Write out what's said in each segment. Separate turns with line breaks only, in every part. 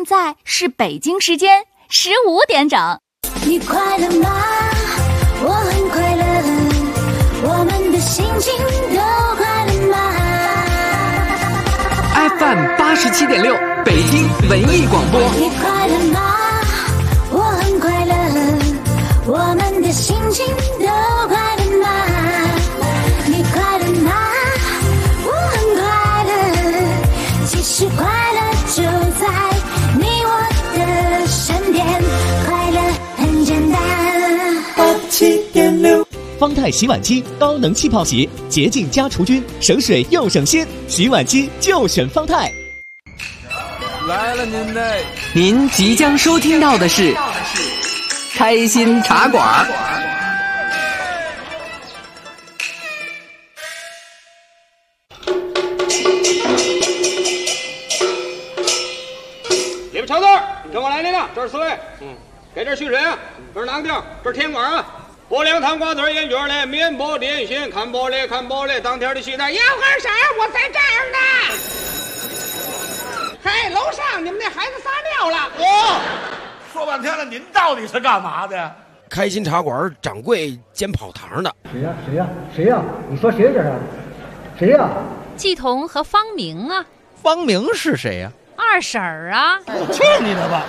在是北京时间15点整。
你快乐吗？我很快乐，我们的心情都快乐吗？
FM 87.6北京文艺广播。
你快乐吗？我很快乐，我们的心情都快乐吗？你快乐吗？我很快乐，其实快乐就在你我的身边，快乐很简单。
87.6方太洗碗机高能气泡洗，洁净加除菌，省水又省心，洗碗机就选方太。
来了您嘞！
您即将收听到的是开心茶馆。
里边瞧字，跟我来您了，这是4位。给这蓄水啊，这是哪个地儿？这是天馆啊。薄凉汤瓜子烟卷嘞，面包点心，看玻璃看玻璃，当天的西餐要干啥？我在这儿呢。嘿，楼上你们那孩子撒尿了。
说半天了，您到底是干嘛的？
开心茶馆掌柜兼跑堂的。
谁呀？你说谁这是？谁呀？
季彤和方明啊。
方明是谁呀？
二婶儿啊。
去你的吧！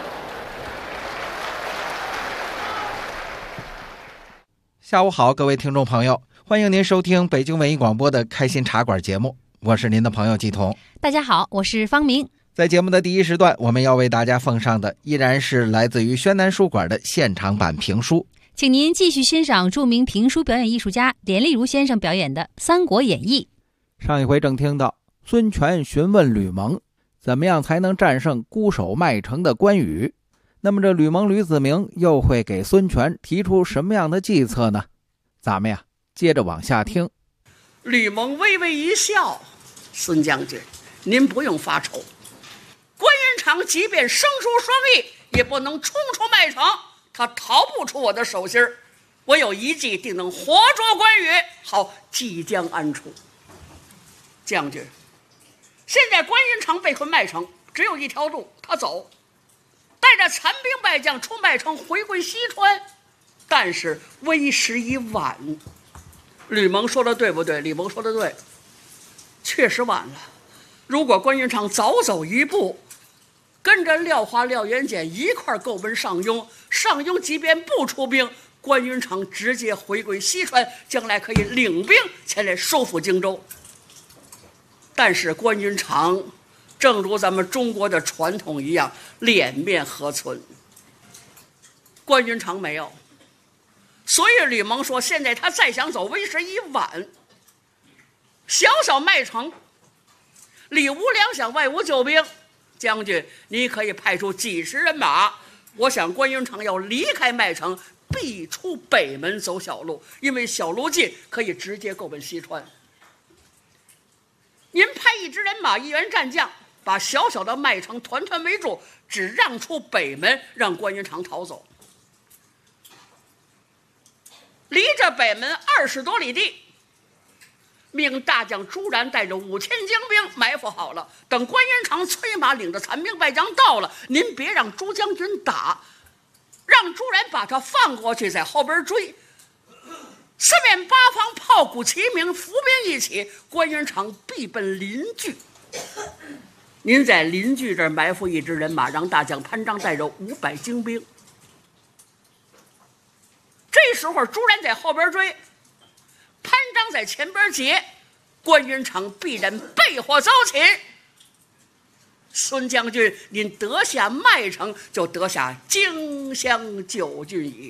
下午好，各位听众朋友，欢迎您收听北京文艺广播的开心茶馆节目，我是您的朋友季彤。
大家好，我是方明。
在节目的第一时段，我们要为大家奉上的依然是来自于宣南书馆的现场版评书，
请您继续欣赏著名评书表演艺术家连丽如先生表演的《三国演义》。
上一回正听到孙权询问吕蒙，怎么样才能战胜孤守麦城的关羽？那么这吕蒙吕子明又会给孙权提出什么样的计策呢？咱们呀接着往下听。
吕蒙微微一笑，孙将军，您不用发愁，关云长即便生疏双翼，也不能冲出麦城，他逃不出我的手心，我有一计定能活捉关羽，好即将安处。将军，现在关云长被困麦城，只有一条路，他走，带着残兵败将出麦城回归西川，但是为时已晚。吕蒙说的对不对？吕蒙说的对，确实晚了。如果关云长早走一步，跟着廖化、廖元简一块够奔上庸，上庸即便不出兵，关云长直接回归西川，将来可以领兵前来收复荆州。但是关云长正如咱们中国的传统一样，脸面何存？关云长没有，所以吕蒙说现在他再想走为时已晚。小小麦城里无粮饷外无救兵，将军你可以派出几十人马，我想关云长要离开麦城必出北门走小路，因为小路近可以直接够奔西川。您派一支人马1员战将，把小小的麦城团团围住，只让出北门，让关云长逃走。离着北门20多里地，命大将朱然带着5000精兵埋伏好了，等关云长催马领着残兵败将到了，您别让朱将军打，让朱然把他放过去，在后边追。四面八方炮鼓齐鸣，伏兵一起，关云长必奔临聚。您在临聚这儿埋伏一支人马，让大将潘璋带着500精兵。这时候朱然在后边追，潘璋在前边截，关云长必然被火遭擒。孙将军，您得下麦城，就得下荆襄9郡矣。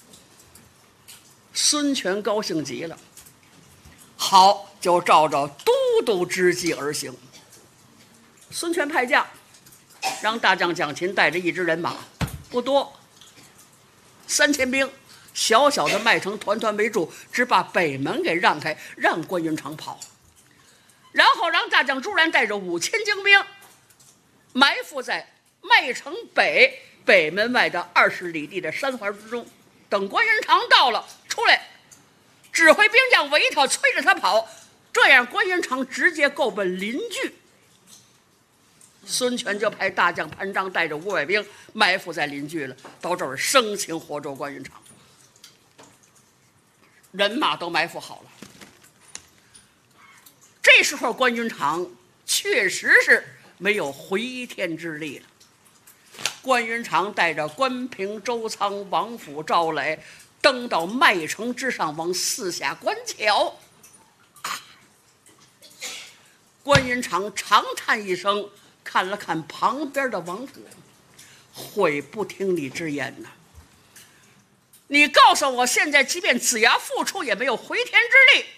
孙权高兴极了，好，就照着都督之计而行。孙权派将让大将蒋勤带着一支人马，不多，3000兵，小小的麦城团团围住，只把北门给让开，让关云长跑。然后让大将朱然带着5000精兵埋伏在麦城北门外的20里地的山环之中，等关云长到了出来，指挥兵将围他，催着他跑，这样关云长直接够奔临聚。 孙权就派大将潘璋带着500兵埋伏在临居了，到这儿生擒活捉关云长，人马都埋伏好了。这时候关云长确实是没有回天之力了。关云长带着关平、周仓、王府、赵磊登到麦城之上，往四下观瞧。关云长长叹一声，看了看旁边的王府，悔不听你之言呐！你告诉我，现在即便子牙复出，也没有回天之力，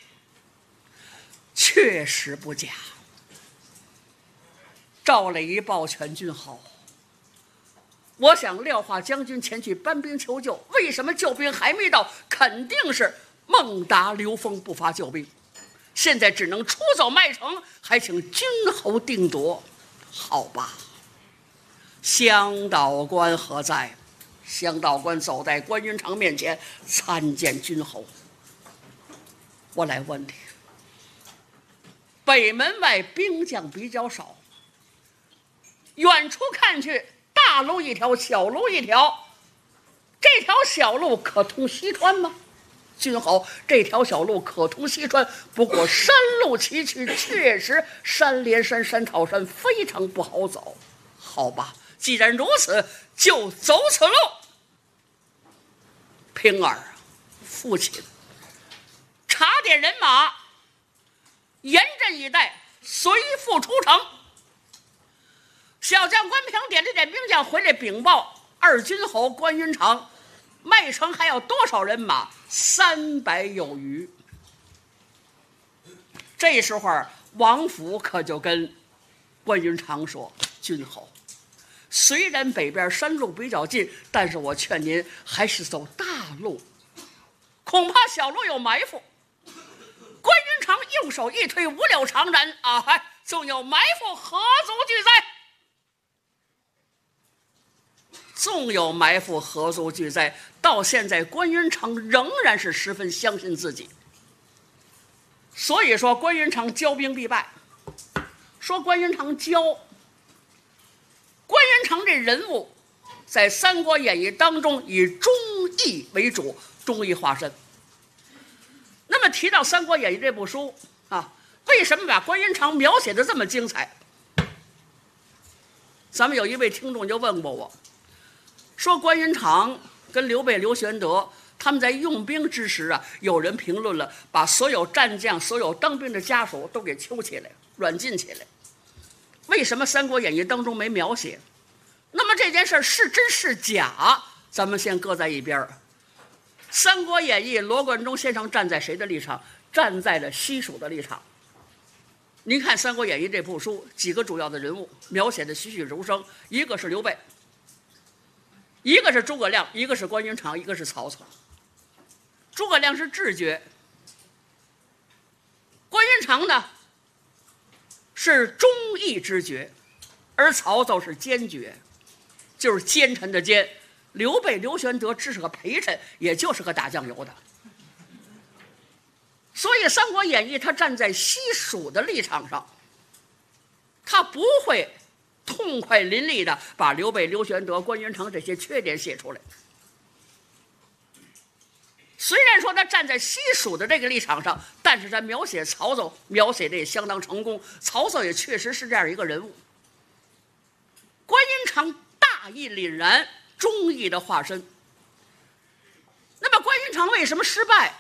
确实不假。赵磊一抱劝君豪，我想廖化将军前去搬兵求救，为什么救兵还没到？肯定是孟达、刘封不发救兵，现在只能出走麦城，还请君侯定夺。好吧，乡导官何在？乡导官走在关云长面前，参见君侯。我来问你，北门外兵将比较少，远处看去，大路一条，小路一条，这条小路可通西川吗？君侯，这条小路可通西川，不过山路崎岖，确实山连山，山套山，非常不好走。好吧，既然如此，就走此路。平儿，父亲，查点人马，严阵以待，随父出城。小将关平点了点兵将回来禀报二军侯关云长，麦城还有多少人马？300有余。这时候王府可就跟关云长说，君侯，虽然北边山路比较近，但是我劝您还是走大路，恐怕小路有埋伏。关云长用手一推，五柳长髯，啊嗨，纵有埋伏，何足惧哉？纵有埋伏，何足惧哉？到现在关云长仍然是十分相信自己，所以说关云长骄兵必败。说关云长骄，关云长这人物在《三国演义》当中以忠义为主，忠义化身。那么提到《三国演义》这部书啊，为什么把关云长描写的这么精彩？咱们有一位听众就问过我，说关云长跟刘备、刘玄德他们在用兵之时啊，有人评论了，把所有战将、所有当兵的家属都给揪起来、软禁起来。为什么《三国演义》当中没描写？那么这件事是真是假，咱们先搁在一边。《三国演义》罗贯中先生站在谁的立场？站在了西蜀的立场。您看《三国演义》这部书，几个主要的人物描写的栩栩如生，一个是刘备，一个是诸葛亮，一个是关云长，一个是曹操。诸葛亮是智绝，关云长呢是忠义之绝，而曹操是奸绝，就是奸臣的奸。刘备、刘玄德只是个陪衬，也就是个打酱油的。所以《三国演义》他站在西蜀的立场上，他不会痛快淋漓的把刘备、刘玄德、关云长这些缺点写出来。虽然说他站在西蜀的这个立场上，但是他描写曹操描写的也相当成功，曹操也确实是这样一个人物。关云长大义凛然，忠义的化身。那么关云长为什么失败？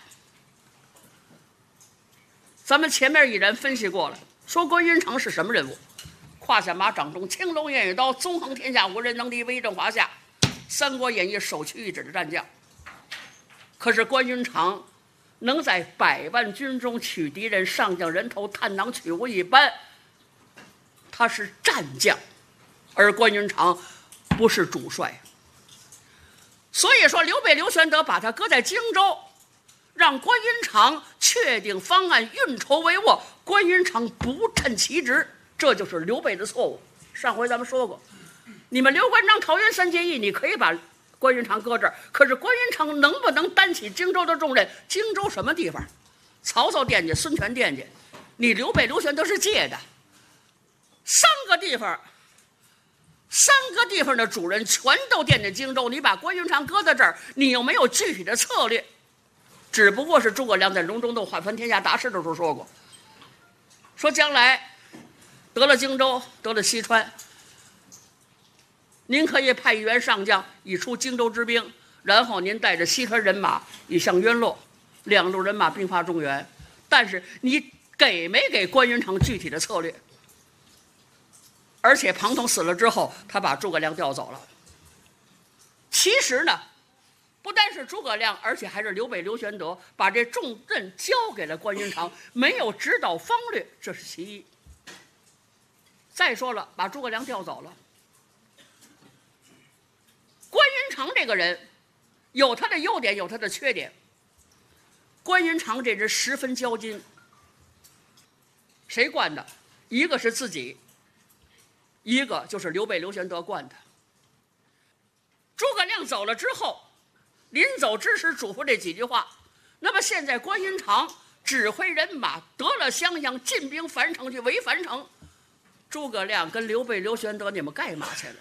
咱们前面已然分析过了，说关云长是什么人物？胯下马，掌中青龙偃月刀，纵横天下无人能敌，威震华夏，《三国演义》首屈一指的战将。可是关云长能在100万军中取敌人上将人头，探囊取物一般，他是战将，而关云长不是主帅。所以说刘备、刘玄德把他搁在荆州，让关云长确定方案，运筹帷幄，关云长不称其职，这就是刘备的错误。上回咱们说过，你们刘关张桃园3结义，你可以把关云长搁这儿，可是关云长能不能担起荆州的重任？荆州什么地方？曹操惦记，孙权惦记，你刘备、刘玄德是借的，3个地方 3个地方的主人全都惦记荆州，你把关云长搁在这儿，你又没有具体的策略。只不过是诸葛亮在隆中斗换分天下大事的时候说过，说将来得了荆州，得了西川，您可以派1员上将以出荆州之兵，然后您带着西川人马以向渊洛，2路人马兵发中原。但是你给没给关云长具体的策略？而且庞统死了之后，他把诸葛亮调走了。其实呢，不单是诸葛亮，而且还是刘备、刘玄德把这重任交给了关云长，没有指导方略，这是其一。再说了，把诸葛亮调走了。关云长这个人有他的优点，有他的缺点。关云长这人十分骄矜，谁惯的？一个是自己，一个就是刘备、刘玄德惯的。诸葛亮走了之后，临走之时嘱咐这几句话。那么现在关云长指挥人马得了襄阳，进兵樊城去围樊城。诸葛亮跟刘备、刘玄德，你们干嘛去了？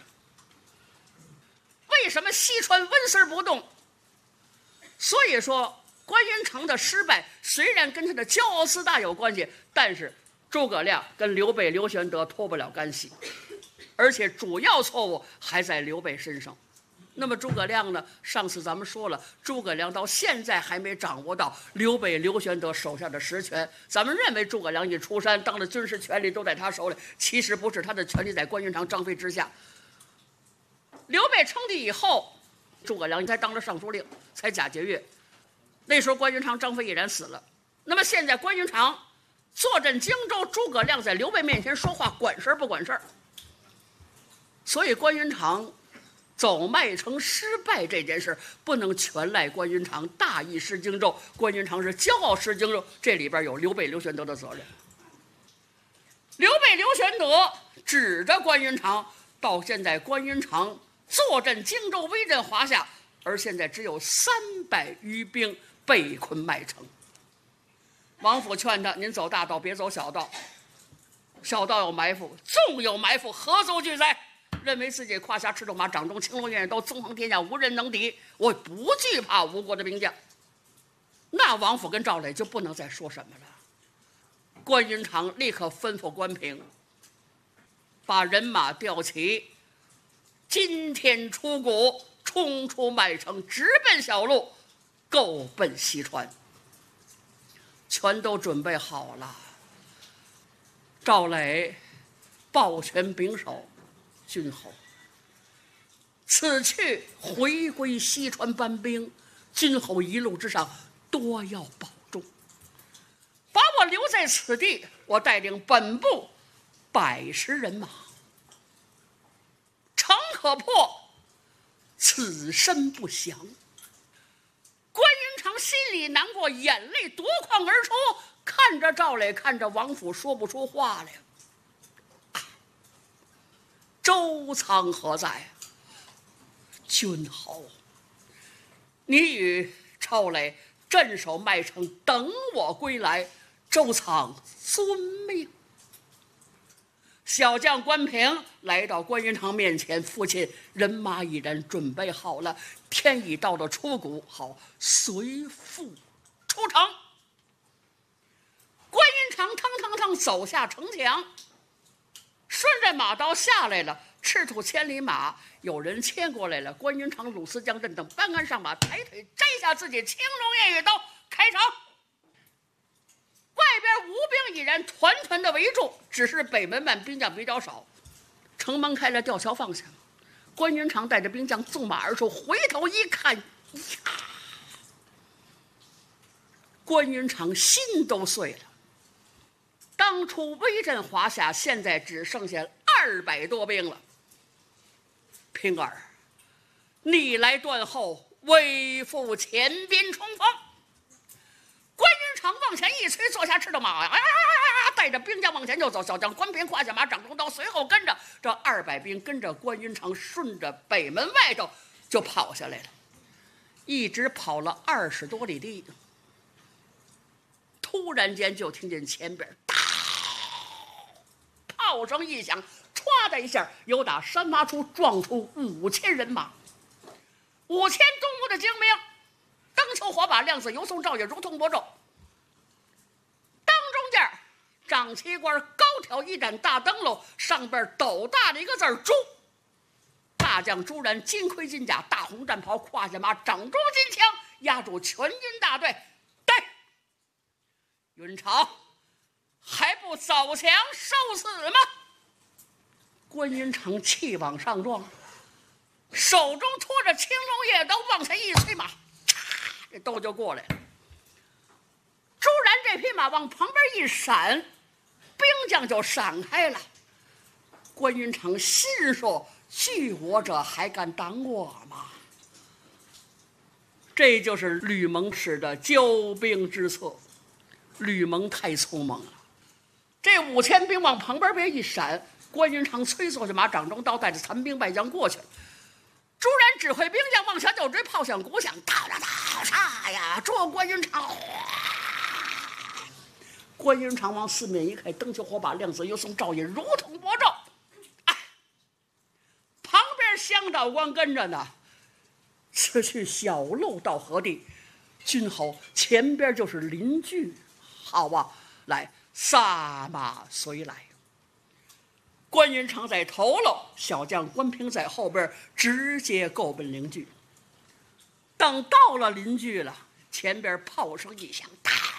为什么西川纹丝不动？所以说关云长的失败虽然跟他的骄傲自大有关系，但是诸葛亮跟刘备、刘玄德脱不了干系，而且主要错误还在刘备身上。那么诸葛亮呢？上次咱们说了，诸葛亮到现在还没掌握到刘备、刘玄德手下的实权。咱们认为诸葛亮一出山，当了军事权力都在他手里，其实不是，他的权力在关云长、张飞之下。刘备称帝以后，诸葛亮才当了尚书令，才假节钺。那时候关云长、张飞已然死了。那么现在关云长坐镇荆州，诸葛亮在刘备面前说话，管事儿不管事儿。所以关云长走麦城失败这件事不能全赖关云长大意失荆州，关云长是骄傲失荆州，这里边有刘备、刘玄德的责任。刘备、刘玄德指着关云长，到现在关云长坐镇荆州，威震华夏，而现在只有300余兵被困麦城。王府劝他：您走大道，别走小道，小道有埋伏，纵有埋伏，何足惧哉？认为自己胯下赤兔马，掌中青龙偃月刀，纵横天下无人能敌，我不惧怕吴国的兵将。那王府跟赵磊就不能再说什么了。关云长立刻吩咐关平，把人马调齐，今天出谷，冲出麦城，直奔小路，够奔西川。全都准备好了。赵磊抱拳拱手，君侯，此去回归西川搬兵，君侯一路之上多要保重。把我留在此地，我带领本部110人马，城可破，此身不降。关云长心里难过，眼泪夺眶而出，看着赵磊，看着王府，说不出话来。周仓何在？君侯，你与赵磊镇守麦城，等我归来。周仓遵命。小将关平来到关云长面前，父亲，人马已然准备好了，天已到了出谷，好，随父出城。关云长腾腾腾走下城墙，顺着马道下来了。赤兔千里马，有人牵过来了。关云长、鲁思江镇等搬鞍上马，抬腿摘下自己青龙偃月刀，开城。外边吴兵已然团团的围住，只是北门外兵将比较少。城门开了，吊桥放下，关云长带着兵将纵马而出，回头一看，呀！关云长心都碎了。当初威震华夏，现在只剩下200多兵了。平儿，你来断后，为父前边冲锋。关云长往前一催，坐下赤兔马，带着兵将往前就走。小将关平胯下马，掌中刀，随后跟着这200兵，跟着关云长顺着北门外头就跑下来了，一直跑了20多里地。突然间就听见前边炮声一响，唰， 唰的一下，由打山洼处撞出5000人马，5000东吴的精兵，灯球火把亮似油松照，也如同魔咒。当中间长旗官高挑一盏大灯笼，上边斗大的一个字儿“朱”。大将朱然金盔金甲，大红战袍，胯下马，掌中金枪，压住全军大队。对，云长还不走墙受死吗？关云长气往上撞，手中托着青龙夜刀，往前一催马，嚓，这刀就过来了。朱然这匹马往旁边一闪，兵将就闪开了。关云长心说：惧我者还敢挡我吗？这就是吕蒙使的骄兵之策。吕蒙太聪明了，这5000兵往旁边一闪，关云长催速下马，掌中刀，带着残兵败将过去了。朱然指挥兵将往前就追，炮响鼓响，到了到杀呀！捉关云长！关云长往四面一看，灯球火把亮似油松照引，如同魔咒。旁边乡导官跟着呢，此去小路到何地？君侯前边就是邻居，好啊，来，撒马随来。关云长在头喽，小将关平在后边，直接够奔邻居。等到了邻居了，前边炮声一响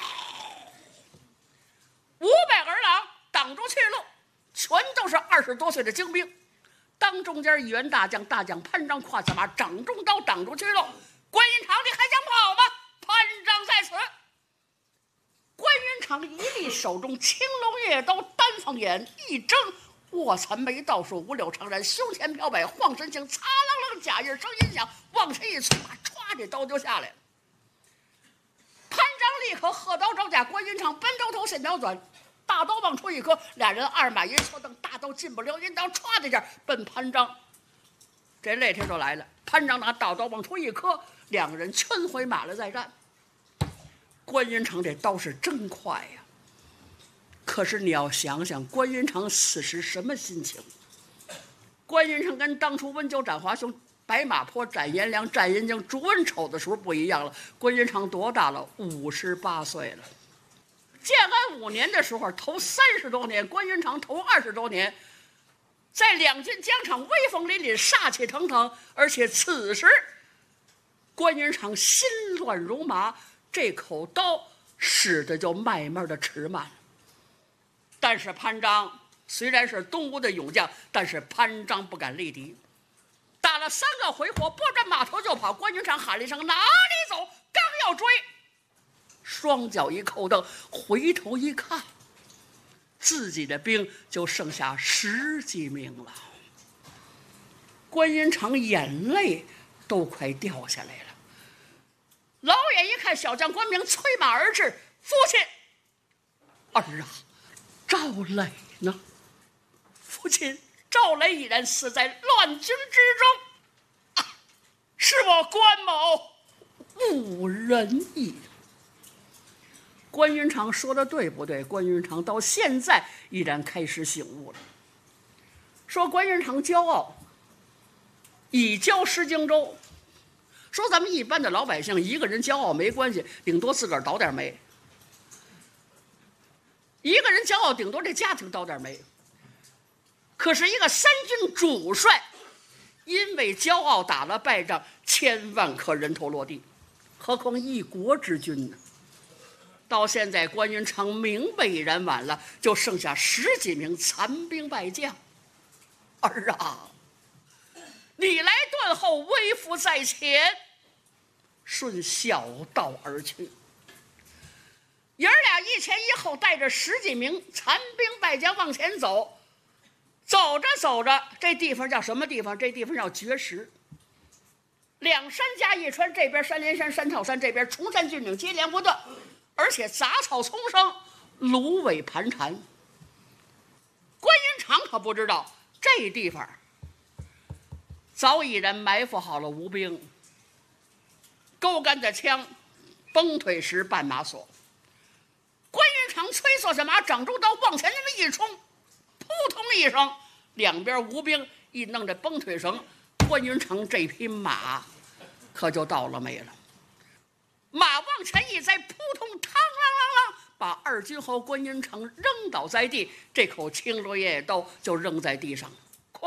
，500儿郎挡住去路，全都是20多岁的精兵。当中间一员大将潘璋胯下马，掌中刀挡住去路。关云长，你还想跑吗？潘璋在此。关云长一立手中青龙夜刀，单放眼一睁，卧蚕眉，倒数五柳长髯，胸前飘摆，晃身形，擦啷啷甲印声音响，往前一催马，歘，这刀就下来了。潘璋立刻喝刀招架，关云长奔刀头线条转，大刀往出一磕，俩人二马一错蹬，大刀进不了阴刀，歘的一下奔潘璋。这那天就来了，潘璋拿大刀往出一磕，两个人圈回马来再战。关云长这刀是真快呀！可是你要想想，关云长此时什么心情？关云长跟当初温酒斩华雄、白马坡斩颜良、战银京、逐文丑的时候不一样了。关云长多大了？58岁了。建安5年的时候，头30多年，关云长头20多年，在两军疆场威风凛凛，杀气腾腾。而且此时，关云长心乱如麻，这口刀使得就慢慢的迟慢了。但是潘璋虽然是东吴的勇将，但是潘璋不敢力敌。打了3个回合，拨着马头就跑。关云长喊了一声：“哪里走！”刚要追，双脚一扣蹬，回头一看，自己的兵就剩下10几名了。关云长眼泪都快掉下来了。老远一看，小将关平催马而至：“父亲！”“儿啊，赵磊呢？”“父亲，赵磊已然死在乱军之中。”“啊，是我关某误人意。”关云长说的对不对？关云长到现在依然开始醒悟了。说关云长骄傲，以骄失荆州。说咱们一般的老百姓，一个人骄傲没关系，顶多自个儿倒点霉；一个人骄傲，顶多这家庭倒点霉。可是一个3军主帅，因为骄傲打了败仗，千万可人头落地，何况一国之君呢？到现在关云长明白已然晚了，就剩下10几名残兵败将。儿啊，你来断后，微服在前，顺小道而去。爷儿俩一前一后，带着10几名残兵败将往前走。走着走着，这地方叫什么地方？这地方叫绝石。两山夹一川，这边山连山、山套山，这边崇山峻岭接连不断，而且杂草丛生，芦苇盘缠。关云长可不知道，这地方早已然埋伏好了吴兵，钩竿的枪，崩腿石，绊马索。关云长催促着马，掌中刀往前那么一冲，扑通一声， 两边吴兵一弄这绷腿绳，关云长这匹马可就倒了霉了。马往前一栽，扑通，嘡啷啷啷，把二军侯关云长扔倒在地，这口青罗野刀就扔在地上，捆。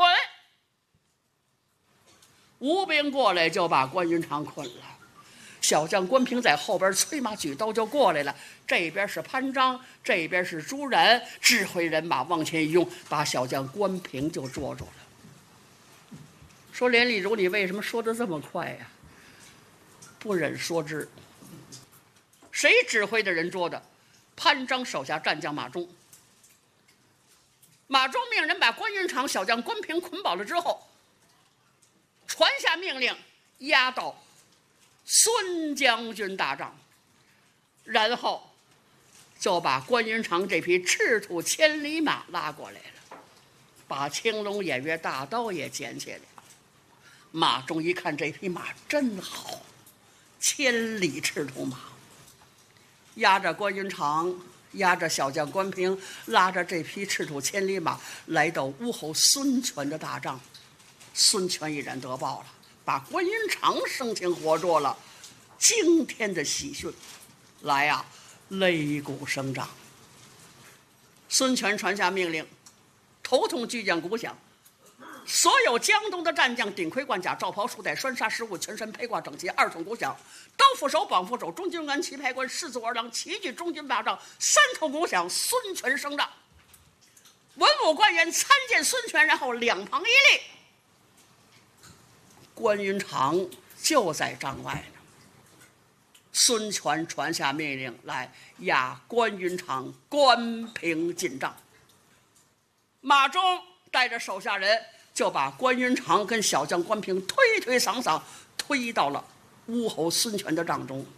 吴兵过来就把关云长捆了。小将关平在后边催马举刀就过来了，这边是潘璋，这边是朱然，指挥人马往前一拥，把小将关平就捉住了。说连丽如，你为什么说得这么快呀？不忍说之。谁指挥的人捉的？潘璋手下战将马忠。马忠命人把关云长、小将关平捆绑了之后，传下命令，押到孙将军大帐，然后就把关云长这匹赤兔千里马拉过来了，把青龙偃月大刀也捡起来。马忠一看这匹马真好，千里赤兔马，押着关云长，押着小将关平，拉着这匹赤兔千里马来到乌侯孙权的大帐。孙权已然得报了，把关云长生擒活捉了，惊天的喜讯来呀，擂鼓声仗。孙权传下命令，头痛巨将鼓响，所有江东的战将顶盔贯甲，罩袍束带，拴纱饰物，全身披挂整齐，二筒鼓响，刀斧手绑斧手，中军鞍旗牌官，士卒儿郎齐聚中军大帐，三筒鼓响，孙权升帐。文武官员参见孙权，然后两旁一立。关云长就在帐外呢。孙权传下命令来，押关云长、关平进帐。马忠带着手下人就把关云长跟小将关平推推搡搡推到了乌侯孙权的帐中。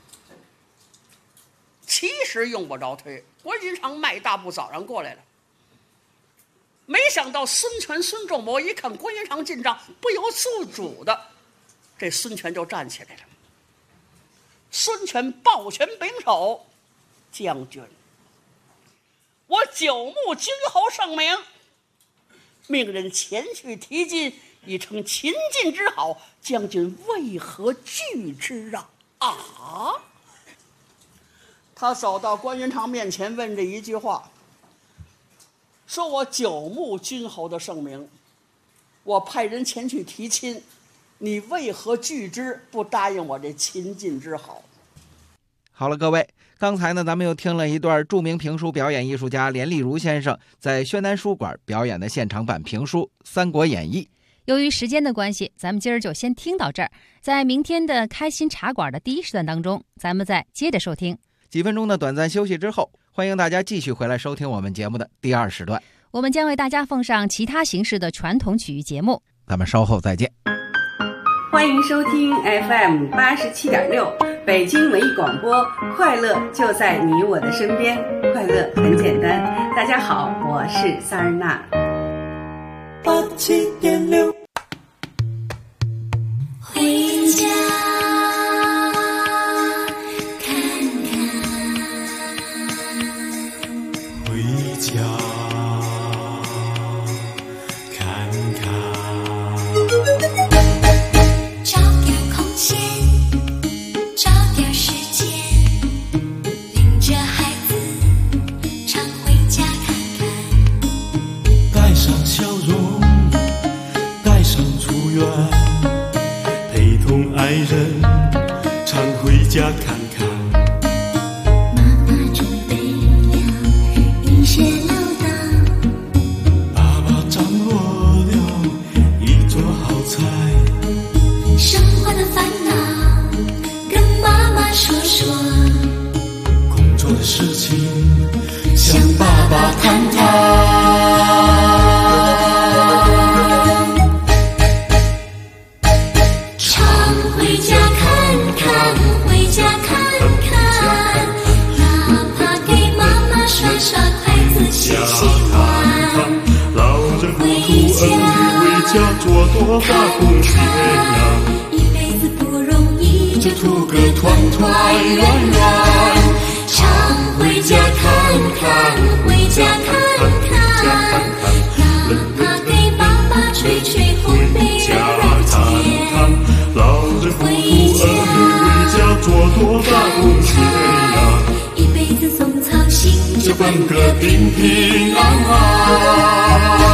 其实用不着推，关云长迈大步早上过来了。没想到孙权、孙仲谋一看关云长进帐，不由自主的，这孙权就站起来了。孙权抱拳秉手，将军，我久慕君侯圣明，命人前去提进，以称秦晋之好，将军为何拒之啊？啊！他走到关云长面前，问这一句话，说我久慕君侯的圣明，我派人前去提亲，你为何拒之，不答应我这秦晋之好？
好了，各位，刚才呢，咱们又听了一段著名评书表演艺术家连丽如先生在宣南书馆表演的现场版评书《三国演义》。
由于时间的关系，咱们今儿就先听到这儿。在明天的开心茶馆的第一时段当中，咱们再接着收听。
几分钟的短暂休息之后，欢迎大家继续回来收听我们节目的第二时段。
我们将为大家奉上其他形式的传统曲艺节目。
咱们稍后再见。
欢迎收听 FM 87.6北京文艺广播，快乐就在你我的身边，快乐很简单。大家好，我是萨尔娜。
87.6回家看看，
回家看看，
找点空闲，找点时间，领着孩子常回家看看，
带上笑容，带上祝愿，陪同爱人常回家看看。
妈妈准备了一些料到，
爸爸掌握了一桌好菜，
生活的烦恼跟妈妈说说，
工作的事情向爸爸谈谈。
常回家看看，回家看看，哪怕给妈妈刷刷筷子洗洗碗，
老人糊涂儿女为家做多大贡献呀，
一辈子不容易，
就图个团团圆圆。
常回家看看，回家看看，哪怕
奔个平平安安。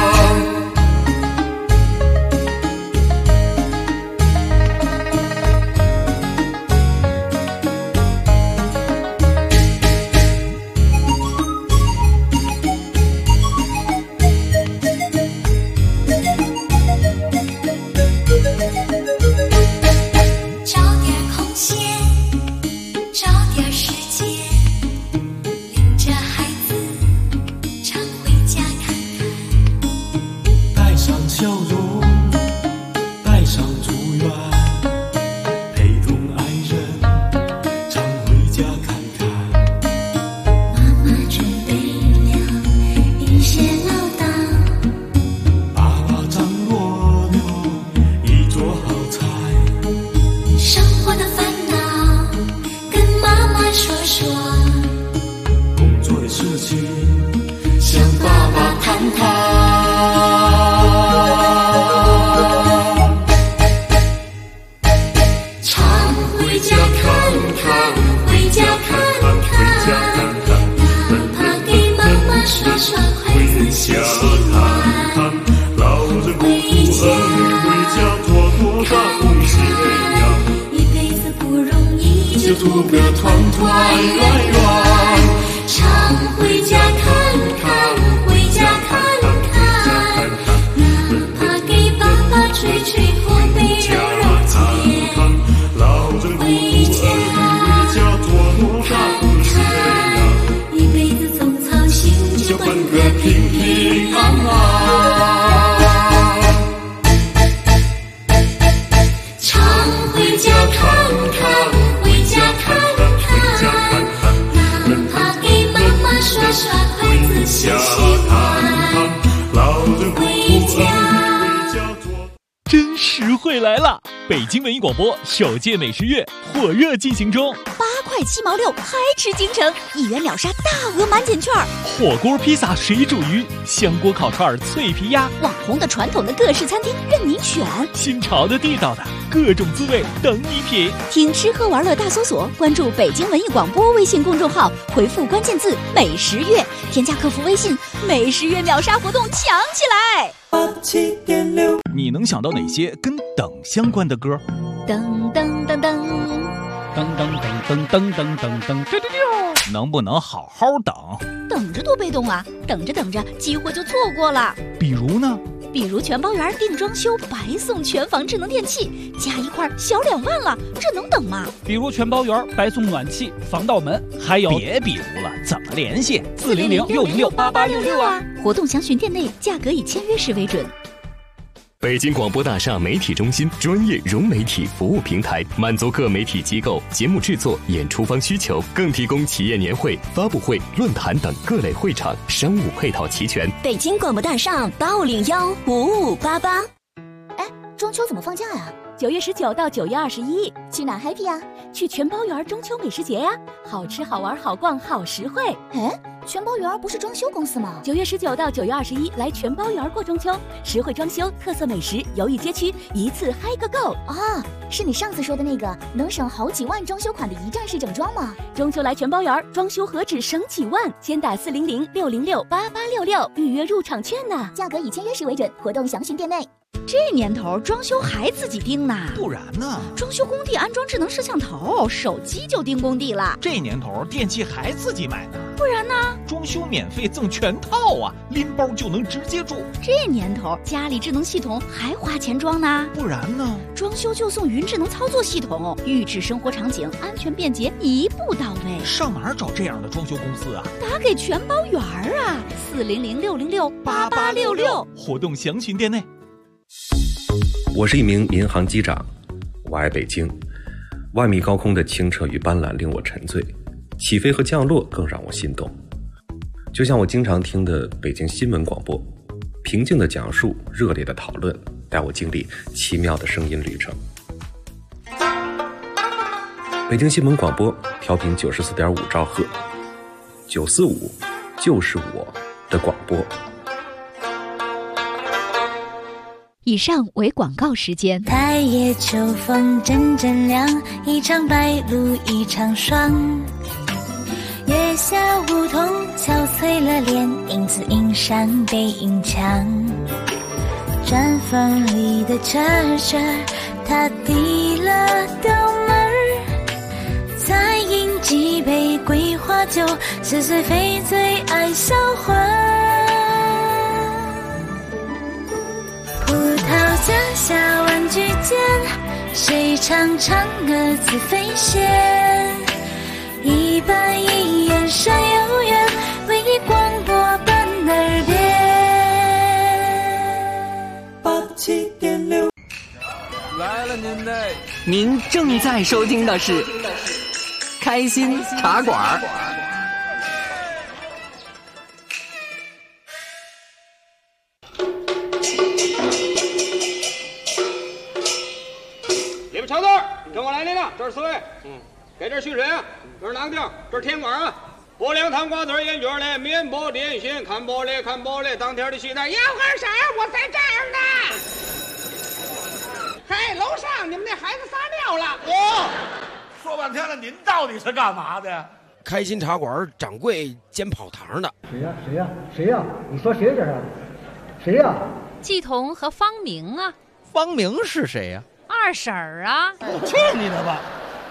图个团团圆圆，常回家看看，回家看看，哪怕给爸爸吹吹后背揉揉肩。回家看看，一辈子总操心，就奔个平平安安。常回家看看。耍筷子洗洗碗，回家
真实惠来了！北京文艺广播首届美食月火热进行中
，8块7毛6，嗨吃京城，1元秒杀大额满减券，
火锅、披萨、水煮鱼、香锅烤串、脆皮鸭，
网红的、传统的各式餐厅任你选，
新潮的、地道的各种滋味等你品。
听吃喝玩乐大搜索，关注北京文艺广播微信公众号，回复关键字美食月，添加客服微信，美食月秒杀活动抢起来。
87.6，你能想到哪些跟等相关的歌？
噔噔噔噔
噔噔噔噔噔噔噔噔，
能不能好好等？
等着多被动啊！等着等着，机会就错过了。
比如呢？
比如全包圆定装修，白送全房智能电器，加一块小2万了，这能等吗？
比如全包圆白送暖气、防盗门，还有
别比如了，怎么联系
？400-606-8866啊！活动详询店内，价格以签约时为准。
北京广播大厦媒体中心专业融媒体服务平台，满足各媒体机构节目制作、演出方需求，更提供企业年会、发布会、论坛等各类会场，商务配套齐全。
北京广播大厦8501-5588。
哎，中秋怎么放假呀
？9月19到9月21，
去哪 happy 啊？
去全包圆中秋美食节呀，好吃好玩好逛好实惠。
哎，全包圆不是装修公司吗
？9月19到9月21，来全包圆过中秋，实惠装修、特色美食、犹豫街区，一次嗨个够
啊！是你上次说的那个能省好几万装修款的一站式整装吗？
中秋来全包圆，装修何止省几万？先打400-606-8866预约入场券呢，
价格以签约时为准，活动详询店内。
这年头装修还自己盯呢，
不然呢？
装修工地安装智能摄像头，手机就盯工地了。
这年头电器还自己买呢，
不然呢？
装修免费赠全套啊，拎包就能直接住。
这年头家里智能系统还花钱装呢，
不然呢？
装修就送云智能操作系统，预制生活场景，安全便捷，一步到位。
上哪儿找这样的装修公司啊？
打给全包圆啊，400-606-8866，
活动详询店内。
我是一名民航机长，我爱北京。万米高空的清澈与斑斓令我沉醉，起飞和降落更让我心动。就像我经常听的北京新闻广播，平静的讲述，热烈的讨论，带我经历奇妙的声音旅程。北京新闻广播调频94.5兆赫，945就是我的广播。
以上为广告时间。
太夜秋风阵阵凉，一场白露一场霜。 夜下梧桐憔悴了脸，影子映上背影墙。砖缝里的车车，他递了刀门儿，再饮几杯桂花酒，似水非醉爱销魂。葡萄架下玩具间，谁唱嫦娥自飞仙？一板一眼山有缘，为你广播伴耳边。
87.6
来了您嘞！
您正在收听的是开心茶馆。
你们瞧这儿，跟我来，您呢？这是4位，给这续水啊，这是囊丁，这是甜管啊，薄凉糖瓜子烟卷嘞，面包点心，看玻璃看玻璃，当天的西单要根色儿，我在这儿呢。嘿，楼上你们那孩子撒尿了。
哦，说半天了，您到底是干嘛的？
开心茶馆掌柜煎跑堂的。
谁呀？谁呀？谁呀？你说谁这是？谁呀？
季彤和方明啊。
方明是谁呀？
二婶儿啊。
去你的吧！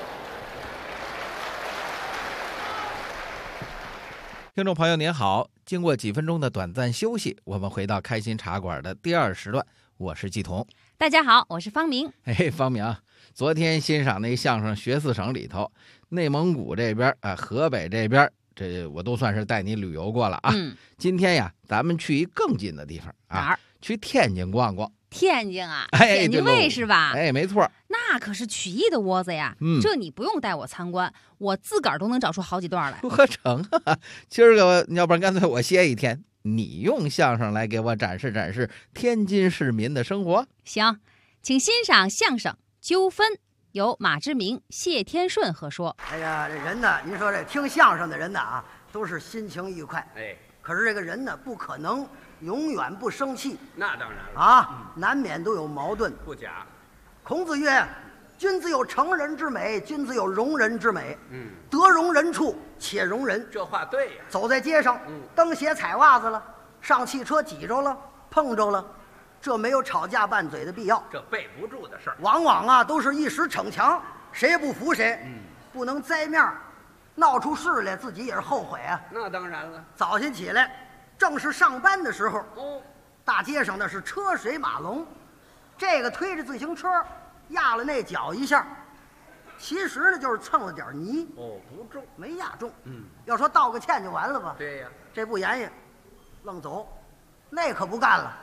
听众朋友您好，经过几分钟的短暂休息，我们回到开心茶馆的第2时段，我是季彤。
大家好，我是方明。
嘿，方明，昨天欣赏那相声《学四省》里头，内蒙古这边河北这边，这我都算是带你旅游过了啊。今天呀，咱们去一更近的地方啊，
哪儿？
去天津逛逛。
天津啊，
天
津卫是吧？
哎，没错。
那可是曲艺的窝子呀，这你不用带我参观，我自个儿都能找出好几段来。
不可成啊！今儿个要不然干脆我歇一天，你用相声来给我展示展示天津市民的生活。
行，请欣赏相声《纠纷》，由马志明、谢天顺合说。
哎呀，这人呢，您说这听相声的人呢啊，都是心情愉快。
哎，
可是这个人呢，不可能永远不生气。
那当然了
啊，难免都有矛盾。
不假。
孔子曰：“君子有成人之美，君子有容人之美。得容人处且容人。”
这话对呀。
走在街上，蹬鞋踩袜子了，上汽车挤着了，碰着了，这没有吵架拌嘴的必要。
这背不住的事儿，
往往啊都是一时逞强，谁也不服谁。不能栽面儿，闹出事来，自己也是后悔啊。
那当然了。
早晨起来，正是上班的时候，大街上那是车水马龙，这个推着自行车压了那脚一下，其实呢就是蹭了点泥。
不重，
没压中。要说道个歉就完了吧？
对呀，
这不严严，愣走，那可不干了。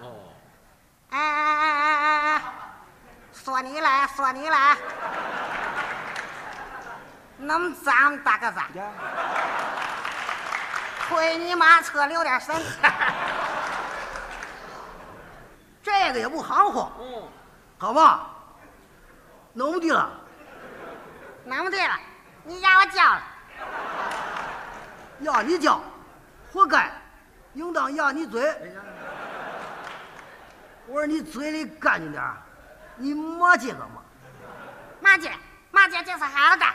哎，说你来，说你来，那么脏大个子，推你妈车留点神。
这个也不含糊。好吧，弄不地了，
弄不地了，你压我脚了。
压你脚，活该，应当压你嘴。我说你嘴里干净点，你骂街干嘛？
骂街就是好的。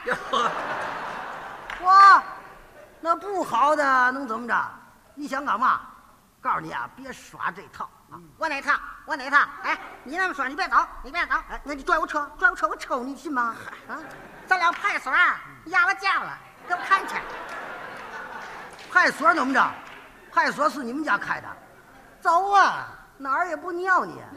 哇，那不好的能怎么着？你想干嘛？告诉你啊，别耍这套啊！
我哪套？哎，你那么说，你别走，你别走！哎，那你拽我车，我抽你信吗？啊，咱俩派出所压我脚了，给我看去。
派出所怎么着？派出所是你们家开的，走啊，哪儿也不尿你。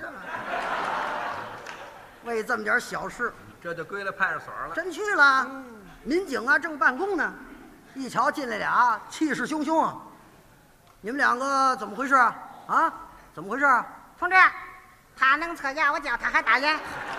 为这么点小事，
这就归了派出所了。
真去了，民警啊正办公呢，一瞧进来俩，气势汹汹啊！你们两个怎么回事啊？啊，怎么回事啊？
同志，他弄车压我脚，他还打人。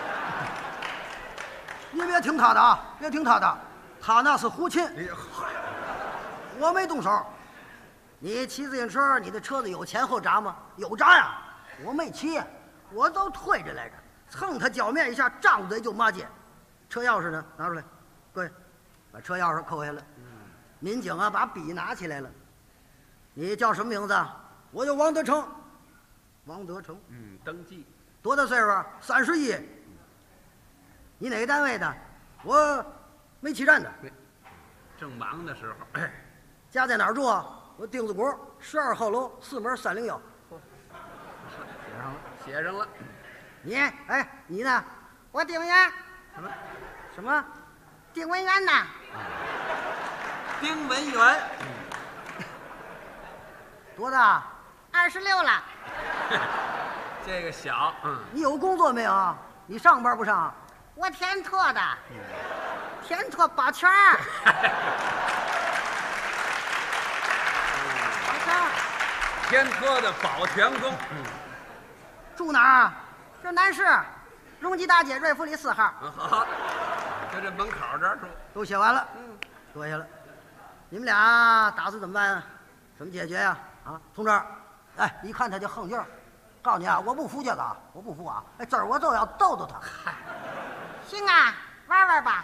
你别听他的啊，别听他的，他那是胡沁。我没动手。你骑自行车，你的车子有前后闸吗？有闸呀。我没骑，我都推着来着，蹭他脚面一下，张嘴就骂街。车钥匙呢？拿出来，各位，把车钥匙扣下来。民警啊，把笔拿起来了。你叫什么名字？我叫王德成。王德成。
登记。
多大岁数？31。你哪个单位的？我煤气站的。
正忙的时候。
家在哪儿住啊？我钉子谷12号楼4门301。
写上了。
你，哎，你呢？
我丁元。
什么？
丁文元呐？
丁文元。
多大
？26了。
这个小。
你有工作没有啊？你上班不上？
我天拓的。天拓保全儿。
天科的保全工。
住哪儿？
这南市荣吉大街瑞福里4号。
好，在这门口这儿住。
都写完了。坐下了。你们俩打算怎么办啊？怎么解决呀？啊，同志，哎，一看他就横劲儿。告诉你啊，我不服这个，我不服啊！哎，这儿我就要逗逗他。
行啊，玩玩吧。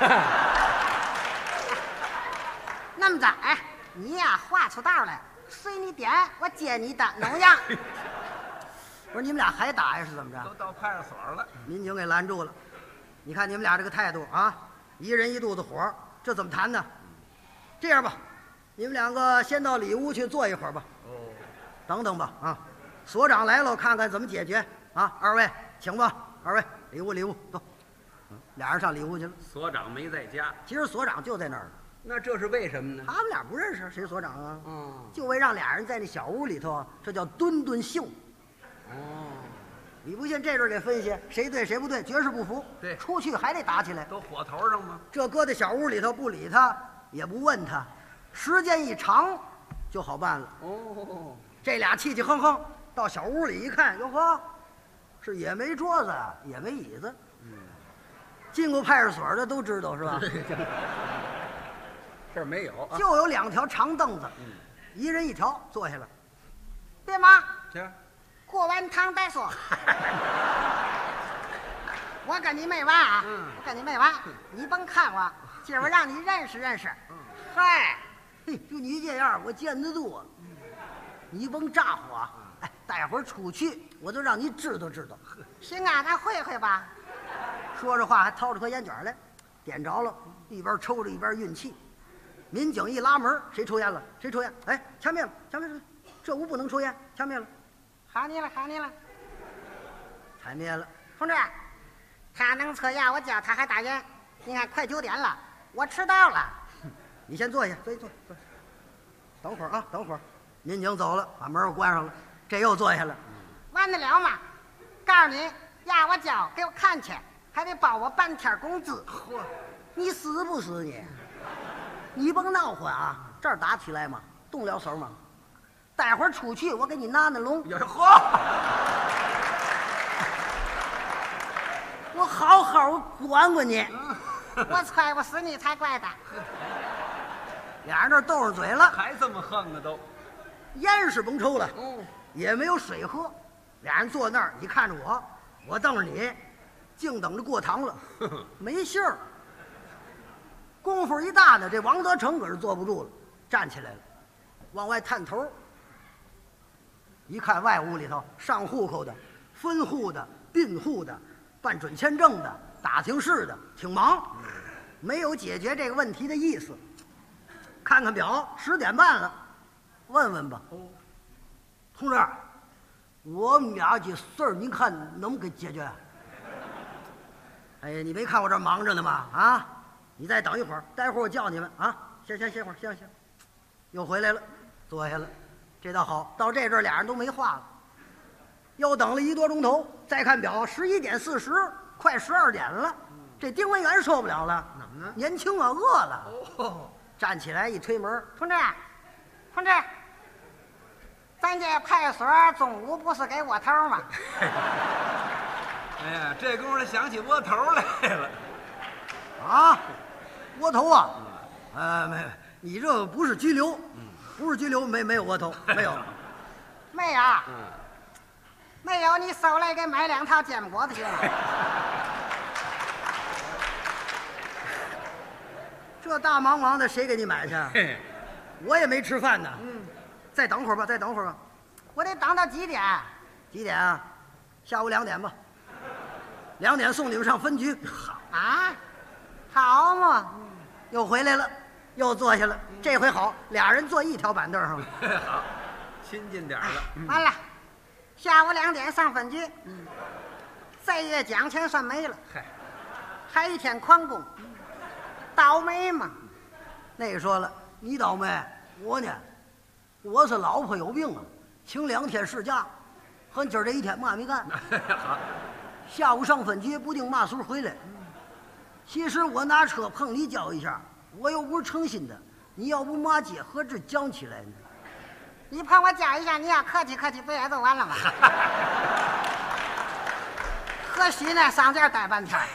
那么着，哎，你呀画出道来，随你点，我接你的农样。
不是你们俩还打呀？是怎么着？
都到派出所了。
民警给拦住了。你看你们俩这个态度啊，一人一肚子火，这怎么谈呢？这样吧，你们两个先到里屋去坐一会儿吧。等等吧，啊，所长来了，看看怎么解决啊。二位请吧，二位里屋走。俩人上里屋去了。
所长没在家。
其实所长就在那儿呢。
那这是为什么呢？
他们俩不认识，谁所长啊？就为让俩人在那小屋里头，这叫敦敦秀。你不信这阵给分析，谁对谁不对，绝世不服。
对，
出去还得打起来。
都火头上吗？
这搁在小屋里头不理他，也不问他，时间一长就好办了。这俩气气哼哼到小屋里一看，哟呵，是也没桌子，也没椅子。进过派出所的都知道是吧？
这儿没有，
就有2条长凳子，一人一条，坐下了。
别忙，
行，
过完堂再说。我跟你没完啊！我跟你没完，你甭看我，今儿我让你认识认识。嗨，
嘿，就你这样，我见得住啊！你甭咋呼啊！哎，待会儿出去，我就让你知道知道。
行啊，咱会会吧。
说着话还掏出颗烟卷来，点着了，一边抽着一边运气。民警一拉门，谁抽烟了？谁抽烟？哎，掐灭了，掐灭了！这屋不能抽烟，掐灭了。
好你了，好你了。
踩灭了。
同志，他能抽烟，我叫他还打烟。你看，快9点了，我迟到了。
你先坐下，坐。等会儿啊，等会儿。民警走了，把门又关上了。这又坐下了。
完得了吗？告诉你，压我脚给我看去，还得包我半天工资。
嚯，你死不死你？你甭闹混啊！这儿打起来嘛，动了手嘛。待会儿出去，我给你拿龙。
嚯！
我好好管管你。
我踹不死你才怪的。
俩人这斗上嘴了，
还这么横呢都。
烟是甭抽了，也没有水喝。俩人坐那儿，你看着我，我瞪着你，净等着过堂了，没信儿。功夫一大呢，这王德成可是坐不住了，站起来了，往外探头。一看外屋里头上户口的、分户的、并户的、办准签证的、打听事的，挺忙，没有解决这个问题的意思。看看表，10点半了，问问吧。同志，我们俩这事儿，您看能不给解决？哎呀，你没看我这忙着呢吗？啊，你再等一会儿，待会儿我叫你们啊。歇会儿，行。又回来了，坐下了。这倒好，到这阵俩人都没话了。又等了1多钟头，再看表，11点40，快12点了。这丁文元受不了了，怎么呢？年轻啊，饿了。站起来一推门，
同志，咱这派出所中午不是给窝头吗？
哎呀，这功夫想起窝头来了。
啊，窝头啊？没，你这不是拘留，不是拘留，没有窝头，没有。
没有。没有，你捎来给买2套煎果子行了。
这大忙忙的，谁给你买去？我也没吃饭呢。再等会儿吧。
我得等到几点？
几点啊？下午2点吧。2点送你们上分局。
啊，好嘛。
又回来了， 又坐下了。这回好，俩人坐一条板凳上了。
好，亲近点了。
完了，下午2点上分局。这月奖钱算没了。
嗨，
还一天旷工，倒霉嘛。
那个说了，你倒霉，我呢，我是老婆有病啊，请2天事假，和今儿这一天嘛没干。下午上分局不定嘛时候回来。其实我拿车碰你叫一下，我又不是诚心的，你要不骂街何止讲起来呢？
你碰我叫一下，你要客气客气，不也就完了吗？何须呢？上这儿待半天。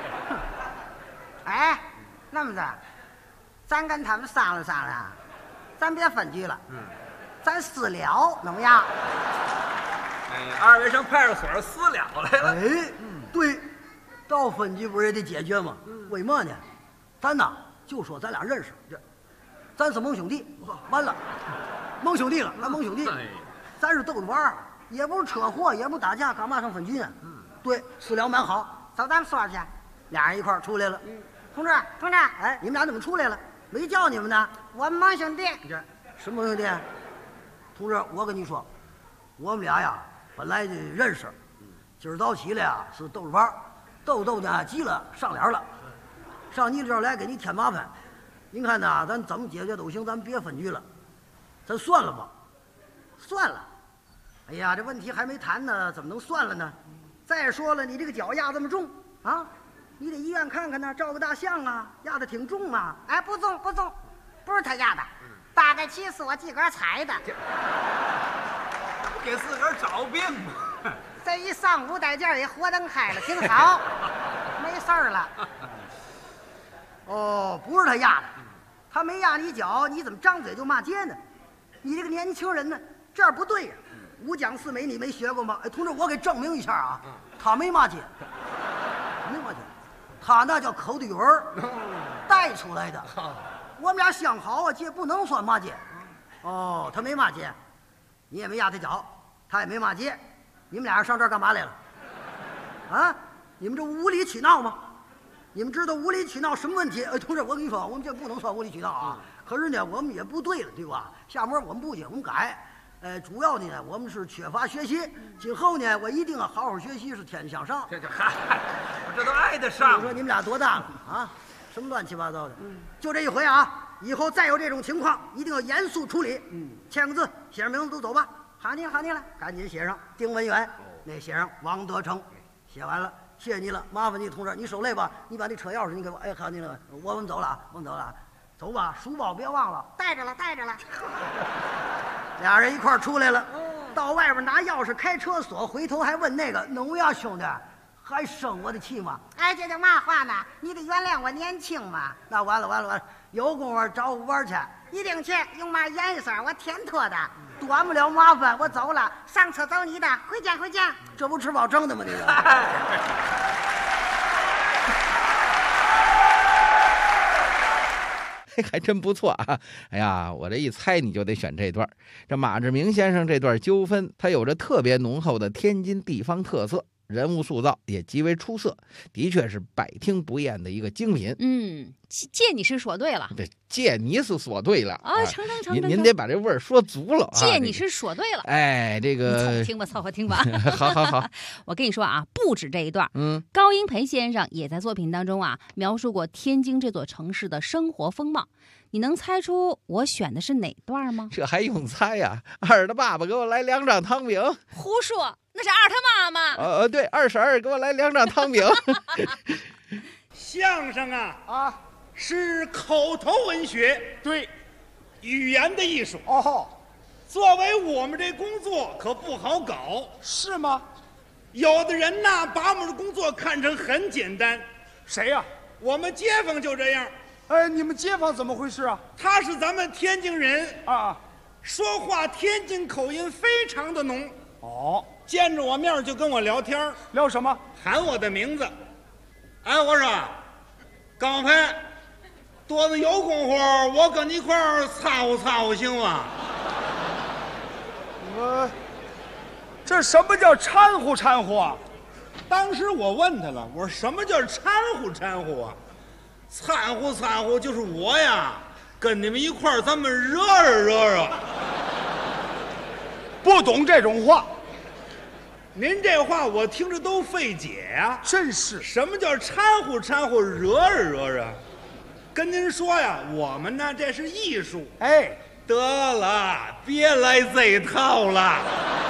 哎，那么着，咱跟他们商量商量，咱别分局了，咱私了，怎么样？
哎呀，二位上派出所私了来了。
哎，对，到分局不是也得解决吗？为嘛呢？咱呐就说咱俩认识，咱是盟兄弟，完了，盟兄弟了，咱盟兄弟，咱是逗着玩儿，也不是车祸，也不打架，干嘛上分局呢？对，私了蛮好，
走，咱们说去。
俩人一块儿出来了。
同志，同志，
哎，你们俩怎么出来了？没叫你们呢。
我们盟兄弟。
什么兄弟？同志，我跟你说，我们俩呀本来就认识，今儿早起来呀是逗着玩儿，逗呢急了上脸了，上你这儿来给你添麻烦。您看呐，咱怎么解决都行，咱别分局了，咱算了吧。算了。哎呀，这问题还没谈呢，怎么能算了呢？再说了，你这个脚压这么重啊，你得医院看看呢，照个大相啊，压得挺重啊。
哎，不重，不是他压的，大概其是我自个儿踩的。
给自个儿找病嘛。
这一上午带件也活灯开了，挺好，没事儿了。
哦，不是他压的，他没压你脚，你怎么张嘴就骂街呢？你这个年轻人呢，这样不对呀。五讲四美你没学过吗？哎，同志，我给证明一下啊，他没骂街，没骂街，他那叫口的语儿带出来的。我们俩相好啊，这不能算骂街。哦，他没骂街，你也没压他脚，他也没骂街，你们俩人上这儿干嘛来了？啊，你们这无理取闹吗？你们知道无理取闹什么问题？哎，同志，我跟你说，我们这不能算无理取闹啊。可是呢，我们也不对了，对吧？下面我们不行，我们改。主要呢，我们是缺乏学习。今后呢，我一定要好好学习，是天天向上。
这都挨得上。
我说你们俩多大了啊？什么乱七八糟的？就这一回啊！以后再有这种情况，一定要严肃处理。签个字，写上名字，都走吧。好你了，赶紧写上丁文远，那写上王德成。写完了，谢谢你了，麻烦你同志，你手累吧？你把那车钥匙你给我。哎，好你了，我们走了，走吧，书包别忘了，
带着了。
俩人一块儿出来了，到外边拿钥匙开车锁，回头还问那个农呀兄弟，还生我的气吗？
哎，这叫嘛话呢？你得原谅我年轻嘛。
那完了，有功夫找我玩去，
一定去。用嘛颜色？我天托的，
端不了麻烦，
我走了，上车走你的，回见。
这不吃饱撑的吗？你这。
还真不错啊！哎呀，我这一猜你就得选这段。这马志明先生这段纠纷，他有着特别浓厚的天津地方特色，人物塑造也极为出色，的确是百听不厌的一个精品。
借你是说对了，
对，借你是说对了
啊！成，
您得把这味儿说足了啊！
借你是说对了，
哎，这个
凑合听吧。
好，
我跟你说啊，不止这一段，高英培先生也在作品当中啊描述过天津这座城市的生活风貌。你能猜出我选的是哪段吗？
这还用猜呀？二的爸爸给我来2张汤饼。
胡说，那是二他妈妈。
对，二婶儿给我来2张汤饼。
相声啊，是口头文学，对，语言的艺术。作为我们这工作可不好搞，是吗？有的人呢，把我们的工作看成很简单。谁呀？我们街坊就这样。你们街坊怎么回事啊？他是咱们天津人啊，说话天津口音非常的浓。见着我面就跟我聊天。聊什么？喊我的名字。哎，我说，刚才多子有功夫，我跟你一块儿擦呼行吗？这什么叫掺和啊？当时我问他了，我说什么叫掺和啊？掺和就是我呀， 跟你们一块儿咱们惹惹。
不懂这种话。
您这话我听着都费解呀！
真是，
什么叫掺和掺和、惹惹？跟您说呀，我们呢这是艺术。
哎，
得了，别来这一套了。啊？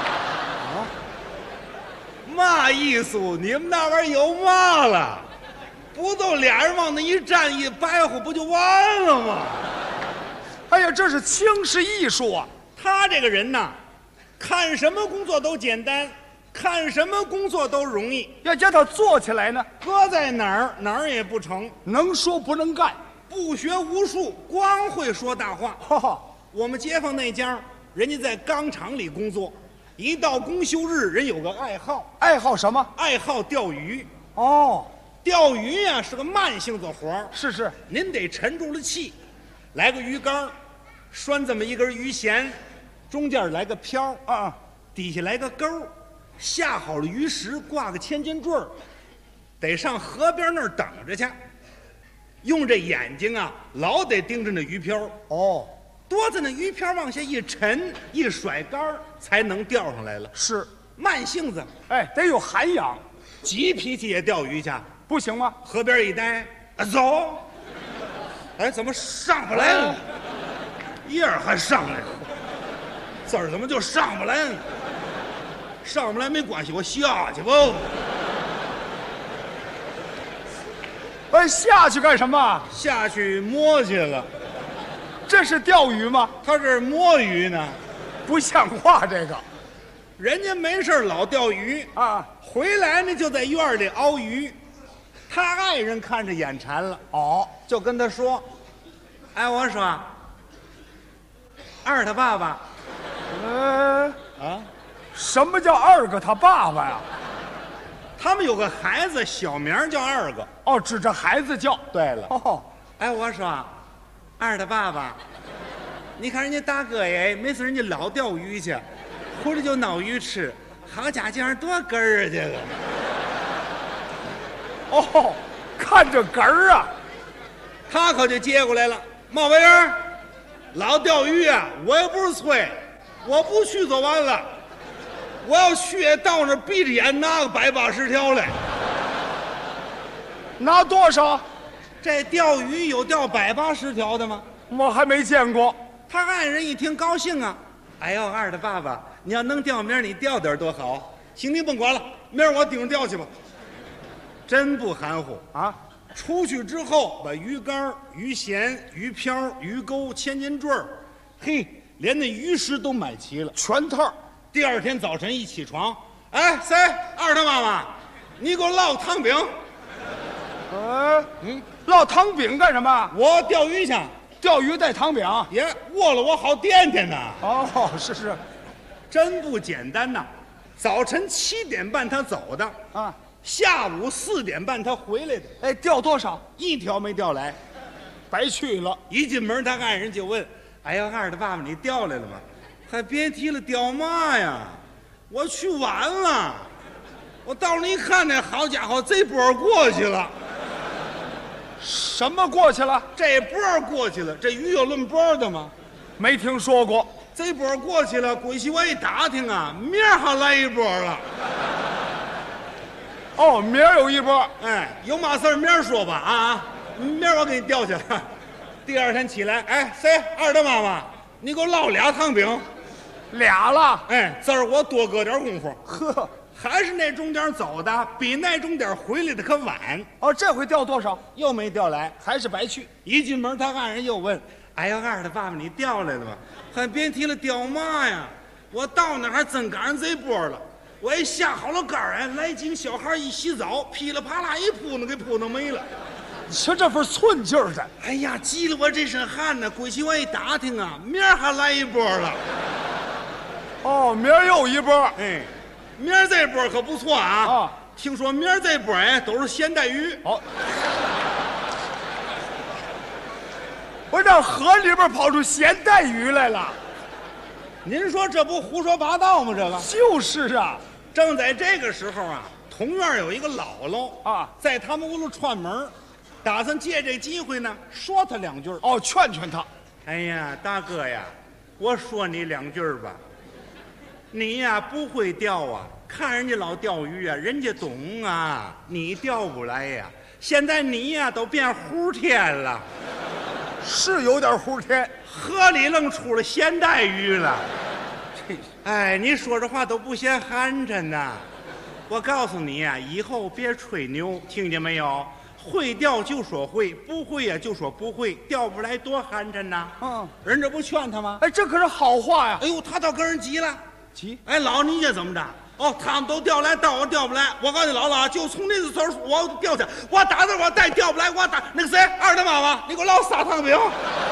嘛艺术？你们那玩意儿有嘛了？不都俩人往那一站一白活，不就完了吗？
哎呀，这是轻视艺术啊！
他这个人呐，看什么工作都简单。看什么工作都容易，
要叫他做起来呢，
搁在哪儿也不成。
能说不能干，
不学无术，光会说大话。我们街坊那家，人家在钢厂里工作，一到公休日，人有个爱好。
爱好什么？
爱好钓鱼。
哦，
钓鱼呀是个慢性子活儿。
是，您
得沉住了气，来个鱼竿，拴这么一根鱼弦，中间来个漂啊，底下来个钩。下好了鱼食，挂个千斤坠儿，得上河边那儿等着去。用这眼睛啊，老得盯着那鱼漂。
哦，
多在那鱼漂往下一沉，一甩竿才能钓上来了。
是，
慢性子，
哎，得有涵养。
急脾气也钓鱼去，
不行吗？
河边一待，走。哎，怎么上不来了？叶儿还上来了，字儿怎么就上不来了？上不来没关系，我下去吧。
哎，下去干什么？
下去摸去了。
这是钓鱼吗？
他这摸鱼呢，
不像话。这个，
人家没事老钓鱼啊，回来呢就在院里熬鱼。他爱人看着眼馋了，
哦，
就跟他说：“哎，我说，二他爸爸，
什么叫二个他爸爸呀？
他们有个孩子，小名叫二个。
哦，指着孩子叫。
对了。
哦，
哎，我说，二他爸爸，你看人家大哥爷，每次人家老钓鱼去，回来就捞鱼吃，好家伙，多根儿啊这个。
哦，看这根儿啊，
他可就接过来了。冒玩意儿，老钓鱼啊，我也不是催，我不去就完了。我要去也到那儿闭着眼拿个180条来。
拿多少？
这钓鱼有钓180条的吗？
我还没见过。
他爱人一听高兴啊，哎呦，二的爸爸，你要能钓，明儿你钓点多好。行，您甭管了，明儿我顶着钓去吧。真不含糊啊！出去之后，把鱼竿、鱼弦、鱼漂、鱼钩、千斤坠儿，嘿，连那鱼食都买齐了，
全套。
第二天早晨一起床，哎，谁？二他妈妈，你给我烙汤饼。
烙汤饼干什么？
我钓鱼去。
钓鱼带汤饼，
也饿了我好垫垫呐。
哦，是，
真不简单呐！早晨7点半他走的啊，下午4点半他回来的。
哎，钓多少
？1条没钓来，
白去了。
一进门，他爱人就问：“哎呀，二的爸爸，你钓来了吗？”还别提了，钓嘛呀！我去晚了，我到了一看呢，好家伙，这波过去了。
什么过去了？
这波过去了，这鱼有论波的吗？
没听说过。
这波过去了，归去我一打听啊，明儿还来一波了。
哦，明儿有一波。
哎，有嘛事儿明儿说吧啊！明儿我给你钓去了。第二天起来，哎，谁？二的妈妈，你给我烙2汤饼。
俩了。
哎，这儿我多搁点功夫。呵，还是那钟点走的，比那钟点回来的可晚。
哦，这回钓多少？
又没钓来，
还是白去。
一进门，他爱人又问：“哎呀，二的爸爸，你钓来了吗？”还别提了，钓嘛呀！我到那还真赶上这波了。我一下好了竿儿，哎，来几个小孩一洗澡，噼里啪啦一扑腾，给扑腾没了。
你说这份寸劲儿的，
哎呀，急了我这身汗呢。归去我一打听啊，明儿还来一波了。
哦，明儿又一波。
哎，明儿这波可不错啊！听说明儿这波哎都是咸带鱼。
好，我这河里边跑出咸带鱼来了。
您说这不胡说八道吗？这个
就是啊。
正在这个时候啊，同院有一个姥姥啊，在他们屋里串门，打算借这机会呢说他2句。
哦，劝劝他。
哎呀，大哥呀，我说你2句吧。你呀不会钓啊，看人家老钓鱼啊，人家懂啊，你钓不来呀。现在你呀都变胡天了，
是有点胡天，
河里愣出了咸带鱼了。哎，你说这话都不嫌寒碜呐。我告诉你呀，以后别吹牛，听见没有？会钓就说会，不会呀就说不会，钓不来多寒碜呐。人这不劝他吗？
哎，这可是好话呀。
哎呦，他倒跟人急了。
急？
哎，老你这怎么着？哦，他们都钓来，但我钓不来。我告诉你姥姥，就从那个时候我钓去，我打那我再钓不来，我打那个谁二大妈妈，你给我捞撒汤饼。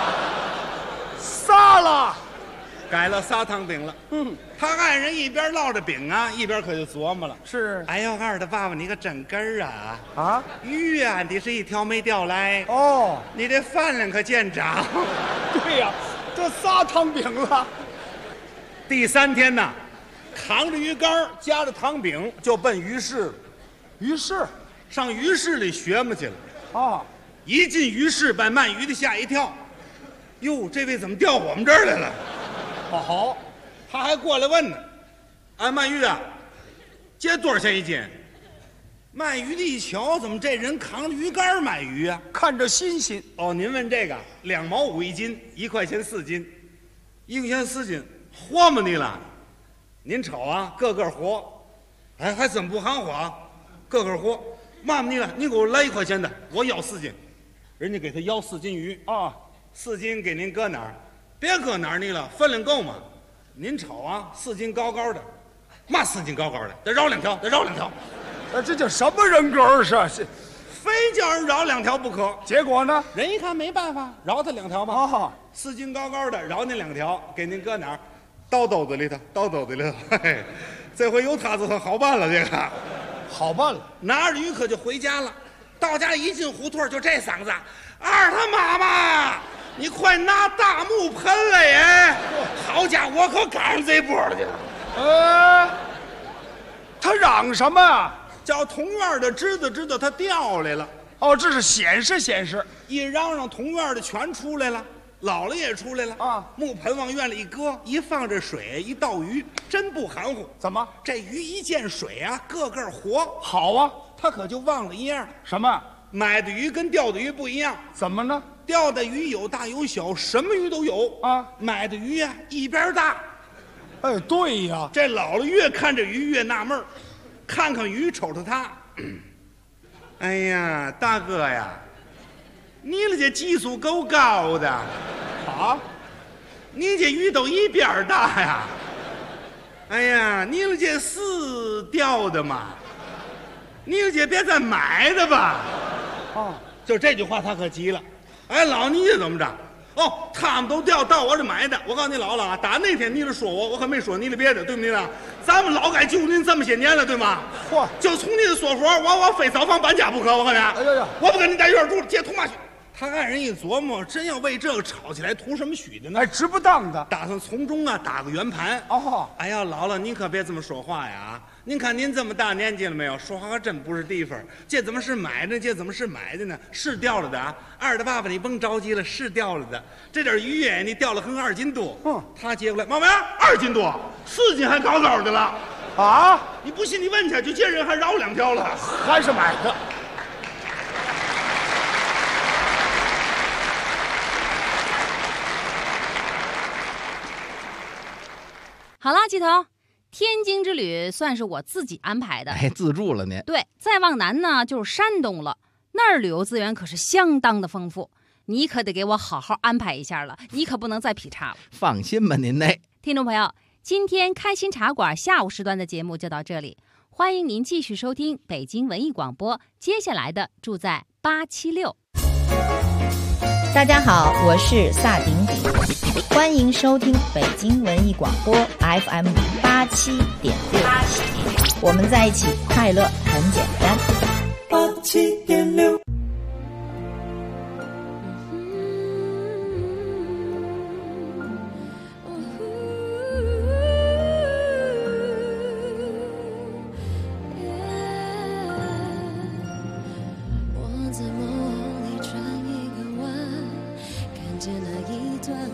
撒了，
改了撒汤饼了。他爱人一边烙着饼啊，一边可就琢磨了。
是，
哎呦，二大爸爸，你可真根儿啊！
啊，
鱼啊，你是一条没钓来。
哦，
你这饭量可见长。
对呀，这撒汤饼了。
第3天呢，扛着鱼竿夹着糖饼就奔鱼市了。
鱼市，
上鱼市里学嘛去了。
啊，
一进鱼市，把卖鱼的吓一跳。哟，这位怎么调我们这儿来了？好，他还过来问呢。俺卖鱼啊，这多少钱一斤？卖鱼的一瞧，怎么这人扛着鱼竿卖鱼啊？
看着新鲜。
哦，您问这个，2毛5一斤，1块钱4斤，1块钱4斤，活吗你了？您瞅啊，个个活，哎，还真不含糊，个个活。骂你了，你给我来1块钱的，我要4斤。人家给他要4斤鱼啊，4斤给您搁哪儿？别搁哪儿你了，分量够吗？您瞅啊，4斤高高的，嘛4斤高高的，得绕2条，得绕2条。
这叫什么人格是？
非叫人绕2条不可。
结果呢？
人一看没办法，绕他2条吧。
啊
，4斤高高的，绕那2条，给您搁哪儿？刀兜子里头，刀兜子里头。嘿嘿，这回有他就很好办了，这个
好办了。
拿着鱼可就回家了。到家一进胡同就这嗓子：二他妈妈，你快拿大木盆来！好家伙，我可赶上这波了去了。
他嚷什么呀？
叫同院的知道他调来了。
哦，这是显示。
一嚷嚷，同院的全出来了，姥姥也出来了啊。木盆往院里一搁，一放着水，一倒鱼，真不含糊。
怎么？
这鱼一见水啊，个个活。
好啊，
他可就忘了一样。
什么？
买的鱼跟钓的鱼不一样。
怎么呢？
钓的鱼有大有小，什么鱼都有啊。买的鱼呀，一边大。
哎，对呀，
这姥姥越看这鱼越纳闷儿，看看鱼，瞅瞅他。哎呀，大哥呀，你这技术够高的啊！你这鱼都一边大呀！哎呀，你这是钓的吗？你这别再买的吧？哦，就这句话他可急了。哎，老你这怎么着？哦，他们都钓到我这买的。我告诉你姥姥啊，打那天你这说我可没说你的别的，对不对呢？咱们老该救您这么些年了，对吗？嚯，就从你的说法，我非早房搬家不可。我告诉你，哎呀呀，我不跟你在一块住了，接图嘛去。他爱人一琢磨，真要为这个吵起来，图什么虚的呢？
哎，值不当的，
打算从中啊打个圆盘。哦，哎呀，姥姥您可别这么说话呀！您看您这么大年纪了没有？说话可真不是地方。这怎么是买的？这怎么是买的呢？是钓了的啊！二的爸爸，你甭着急了，是钓了的。这点鱼哎，你钓了横2斤多。他接过来，妈妈，2斤多，4斤还高高的了。啊！你不信你问去，就这人还绕2条了，
还是买的。
好了，季头，天津之旅算是我自己安排的。
哎，自助了您。
对，再往南呢就是山东了，那儿旅游资源可是相当的丰富，你可得给我好好安排一下了，你可不能再劈叉了。
放心吧，您那。
听众朋友，今天开心茶馆下午时段的节目就到这里，欢迎您继续收听北京文艺广播，接下来的住在876。
大家好，我是萨顶顶，欢迎收听北京文艺广播 FM 87.6，我们在一起，快乐很简单。87.6。
我在梦里转一个弯，看见那一段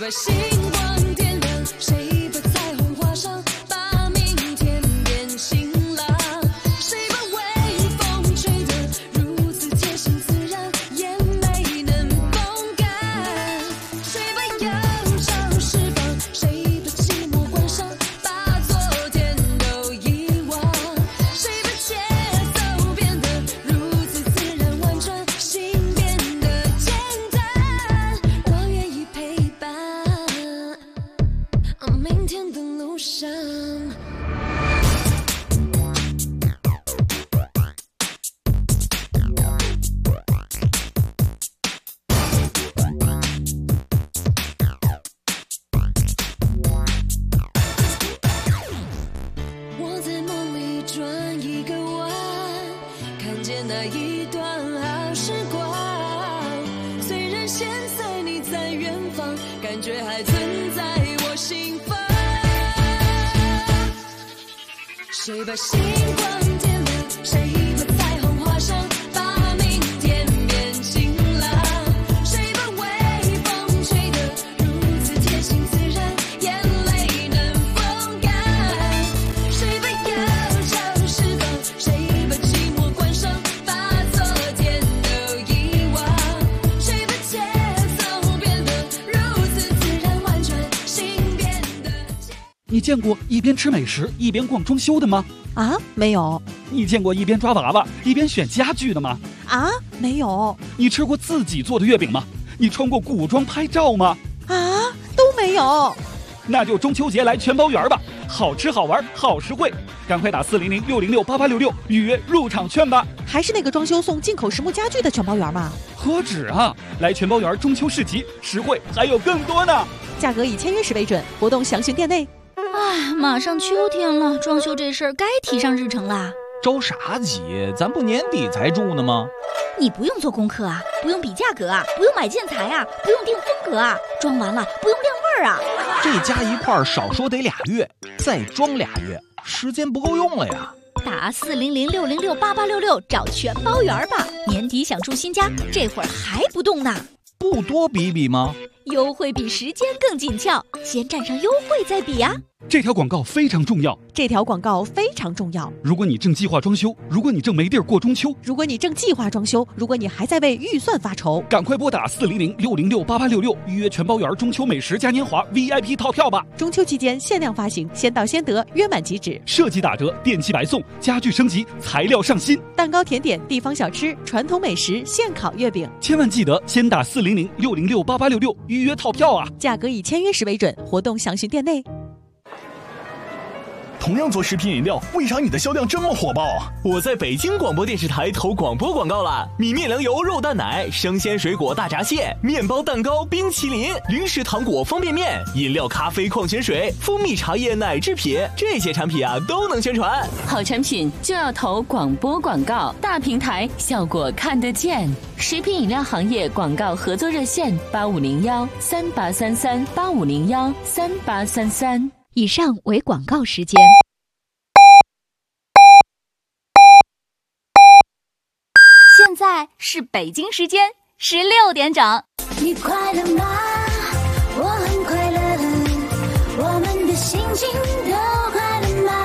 星光点亮，谁把彩虹画上，把明天变晴朗？谁把微风吹得如此贴心自然，也没能风干？谁把忧伤释放，谁把寂寞关上，把昨天都遗忘？谁把节奏变得如此自然婉转，心变得简单？我愿意陪伴，明天的路上。我在梦里转一个弯，看见那一段好时光。虽然现在你在远方，感觉还存在我心房。谁把星光点亮，谁把彩虹画上，把明天变晴朗？谁把微风吹得如此贴心自然，眼泪能风干？谁把忧伤释放，谁把寂寞关上，把昨天都遗忘？谁把节奏变得如此自然婉转，心变得……
你见过一边吃美食一边逛装修的吗？
啊，没有。
你见过一边抓娃娃一边选家具的吗？
啊，没有。
你吃过自己做的月饼吗？你穿过古装拍照吗？
啊，都没有。
那就中秋节来全包园吧，好吃好玩好实惠，赶快打400-606-8866预约入场券吧。
还是那个装修送进口实木家具的全包园吗？
何止啊，来全包园中秋市集，实惠还有更多呢。
价格以签约时为准，活动详询店内。
哎，马上秋天了，装修这事儿该提上日程啦。
着啥急？咱不年底才住呢吗？
你不用做功课啊，不用比价格啊，不用买建材啊，不用定风格啊，装完了不用晾味儿啊。
这加一块儿少说得2月，再装2月，时间不够用了呀。
打400-606-8866找全包园吧。年底想住新家，这会儿还不动呢？
不多比比吗？
优惠比时间更紧俏，先占上优惠再比啊。
这条广告非常重要。
这条广告非常重要。
如果你正计划装修，如果你正没地儿过中秋，
如果你正计划装修，如果你还在为预算发愁，
赶快拨打400-606-8866预约全包园中秋美食嘉年华 VIP 套票吧。
中秋期间限量发行，先到先得，约满即止。
设计打折，电器白送，家具升级，材料上新，
蛋糕、甜点、地方小吃、传统美食、现烤月饼。
千万记得先打400-606-8866预约套票啊！
价格以签约时为准，活动详询店内。
同样做食品饮料，为啥你的销量这么火爆？
我在北京广播电视台投广播广告了，米面粮油肉蛋奶、生鲜水果大闸蟹、面包蛋糕、冰淇淋、零食糖果方便面、饮料咖啡矿泉水、蜂蜜茶叶奶制品，这些产品啊都能宣传。
好产品就要投广播广告，大平台效果看得见。食品饮料行业广告合作热线85013833 85013833。
以上为广告时间。现在是北京时间16点整。
你快乐吗？我很快乐，我们的心情都快乐吗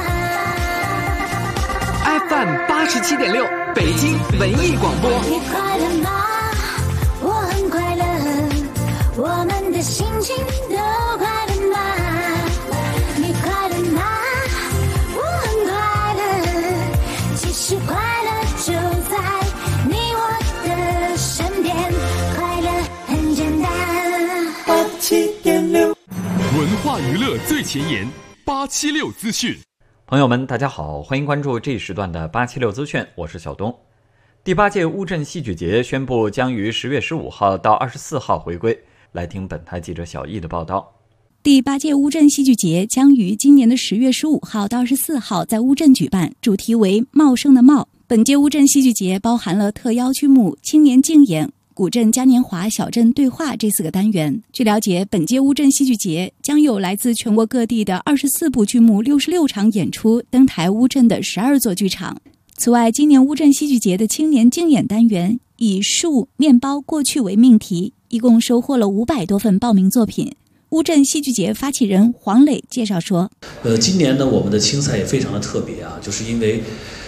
？FM 87.6，北京文艺广播。
你快乐吗？我很快乐，我们的心情都快乐吗？你快乐吗？我很快乐，其实快乐就在你我的身边，快乐很简单。87.6，
文化娱乐最前沿，876资讯。
朋友们，大家好，欢迎关注这一时段的876资讯，我是小东。第8届乌镇戏剧节宣布将于10月15号到24号回归。来听本台记者小易的报道。
第8届乌镇戏剧节将于今年的10月15号到24号在乌镇举办，主题为茂盛的茂。本届乌镇戏剧节包含了特邀剧目、青年竞演、古镇嘉年华、小镇对话这4个单元。据了解，本届乌镇戏剧节将有来自全国各地的24部剧目、66场演出登台乌镇的12座剧场。此外，今年乌镇戏剧节的青年竞演单元以树、面包、过去为命题，一共收获了500多份报名作品。 乌镇戏剧节发起人黄磊介绍说：
今年呢，我们的青赛也非常的特别啊，就是因为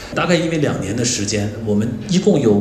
2年的时间，我们一共有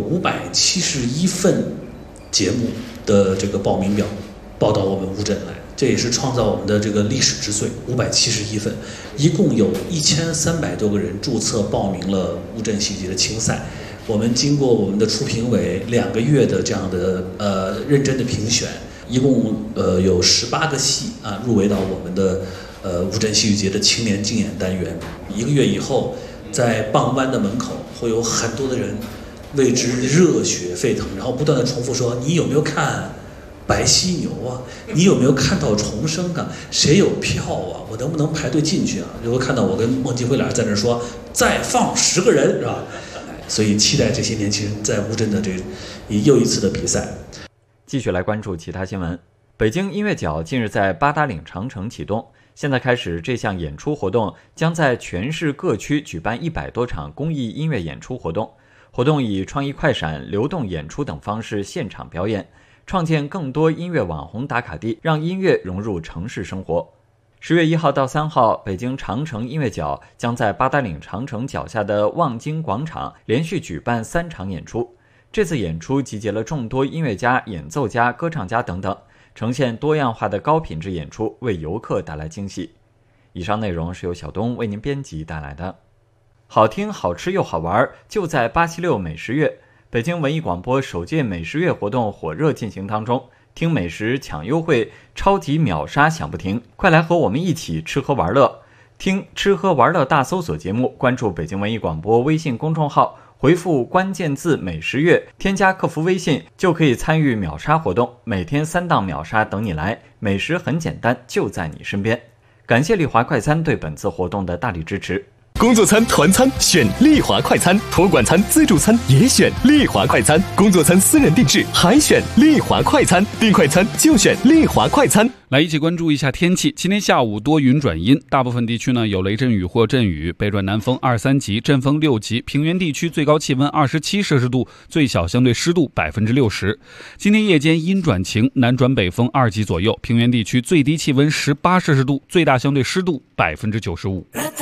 571份节目的这个报名表报到我们乌镇来，这也是创造我们的这个历史之最，571份，一共有1300多个人注册报名了乌镇戏剧节的青赛。我们经过我们的初评委2个月的这样的认真的评选，一共有18个戏啊入围到我们的乌镇戏剧节的青年竞演单元。1个月以后，在傍湾的门口会有很多的人为之热血沸腾，然后不断的重复说：你有没有看白犀牛啊？你有没有看到重生啊？谁有票啊？我能不能排队进去啊？如果看到我跟孟京辉俩在那说再放10个人，是吧？所以期待这些年轻人在乌镇的又一次的比赛。
继续来关注其他新闻。北京音乐角近日在八达岭长城启动，现在开始这项演出活动将在全市各区举办100多场公益音乐演出活动。活动以创意快闪、流动演出等方式现场表演，创建更多音乐网红打卡地，让音乐融入城市生活。10月1号到3号，北京长城音乐角将在八达岭长城脚下的望京广场连续举办3场演出。这次演出集结了众多音乐家、演奏家、歌唱家等等，呈现多样化的高品质演出，为游客带来惊喜。以上内容是由小东为您编辑带来的。好听、好吃又好玩，就在876美食月。北京文艺广播首届美食月活动火热进行当中，听美食抢优惠，超级秒杀享不停，快来和我们一起吃喝玩乐。听吃喝玩乐大搜索节目，关注北京文艺广播微信公众号，回复关键字美食月，添加客服微信就可以参与秒杀活动，每天3档秒杀等你来，美食很简单，就在你身边。感谢丽华快餐对本次活动的大力支持。
工作餐、团餐选丽华快餐，托管餐、自助餐也选丽华快餐，工作餐私人定制还选丽华快餐，订快餐就选丽华快餐。
来一起关注一下天气。今天下午多云转阴，大部分地区呢有雷阵雨或阵雨，北转南风2、3级，阵风6级。平原地区最高气温27摄氏度，最小相对湿度60%。今天夜间阴转晴，南转北风2级左右，平原地区最低气温18摄氏度，最大相对湿度95%。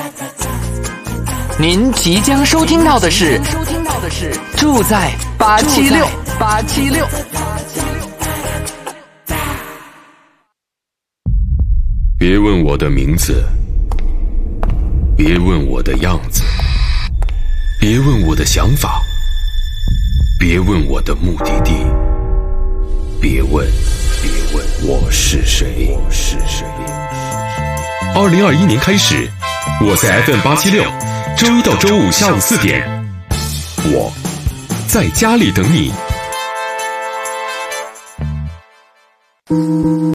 您即将收听到的是住在876。
别问我的名字，别问我的样子，别问我的想法，别问我的目的地，别问我是谁。2021年开始，我在 FM876，周一到周五下午4点，我在家里等你。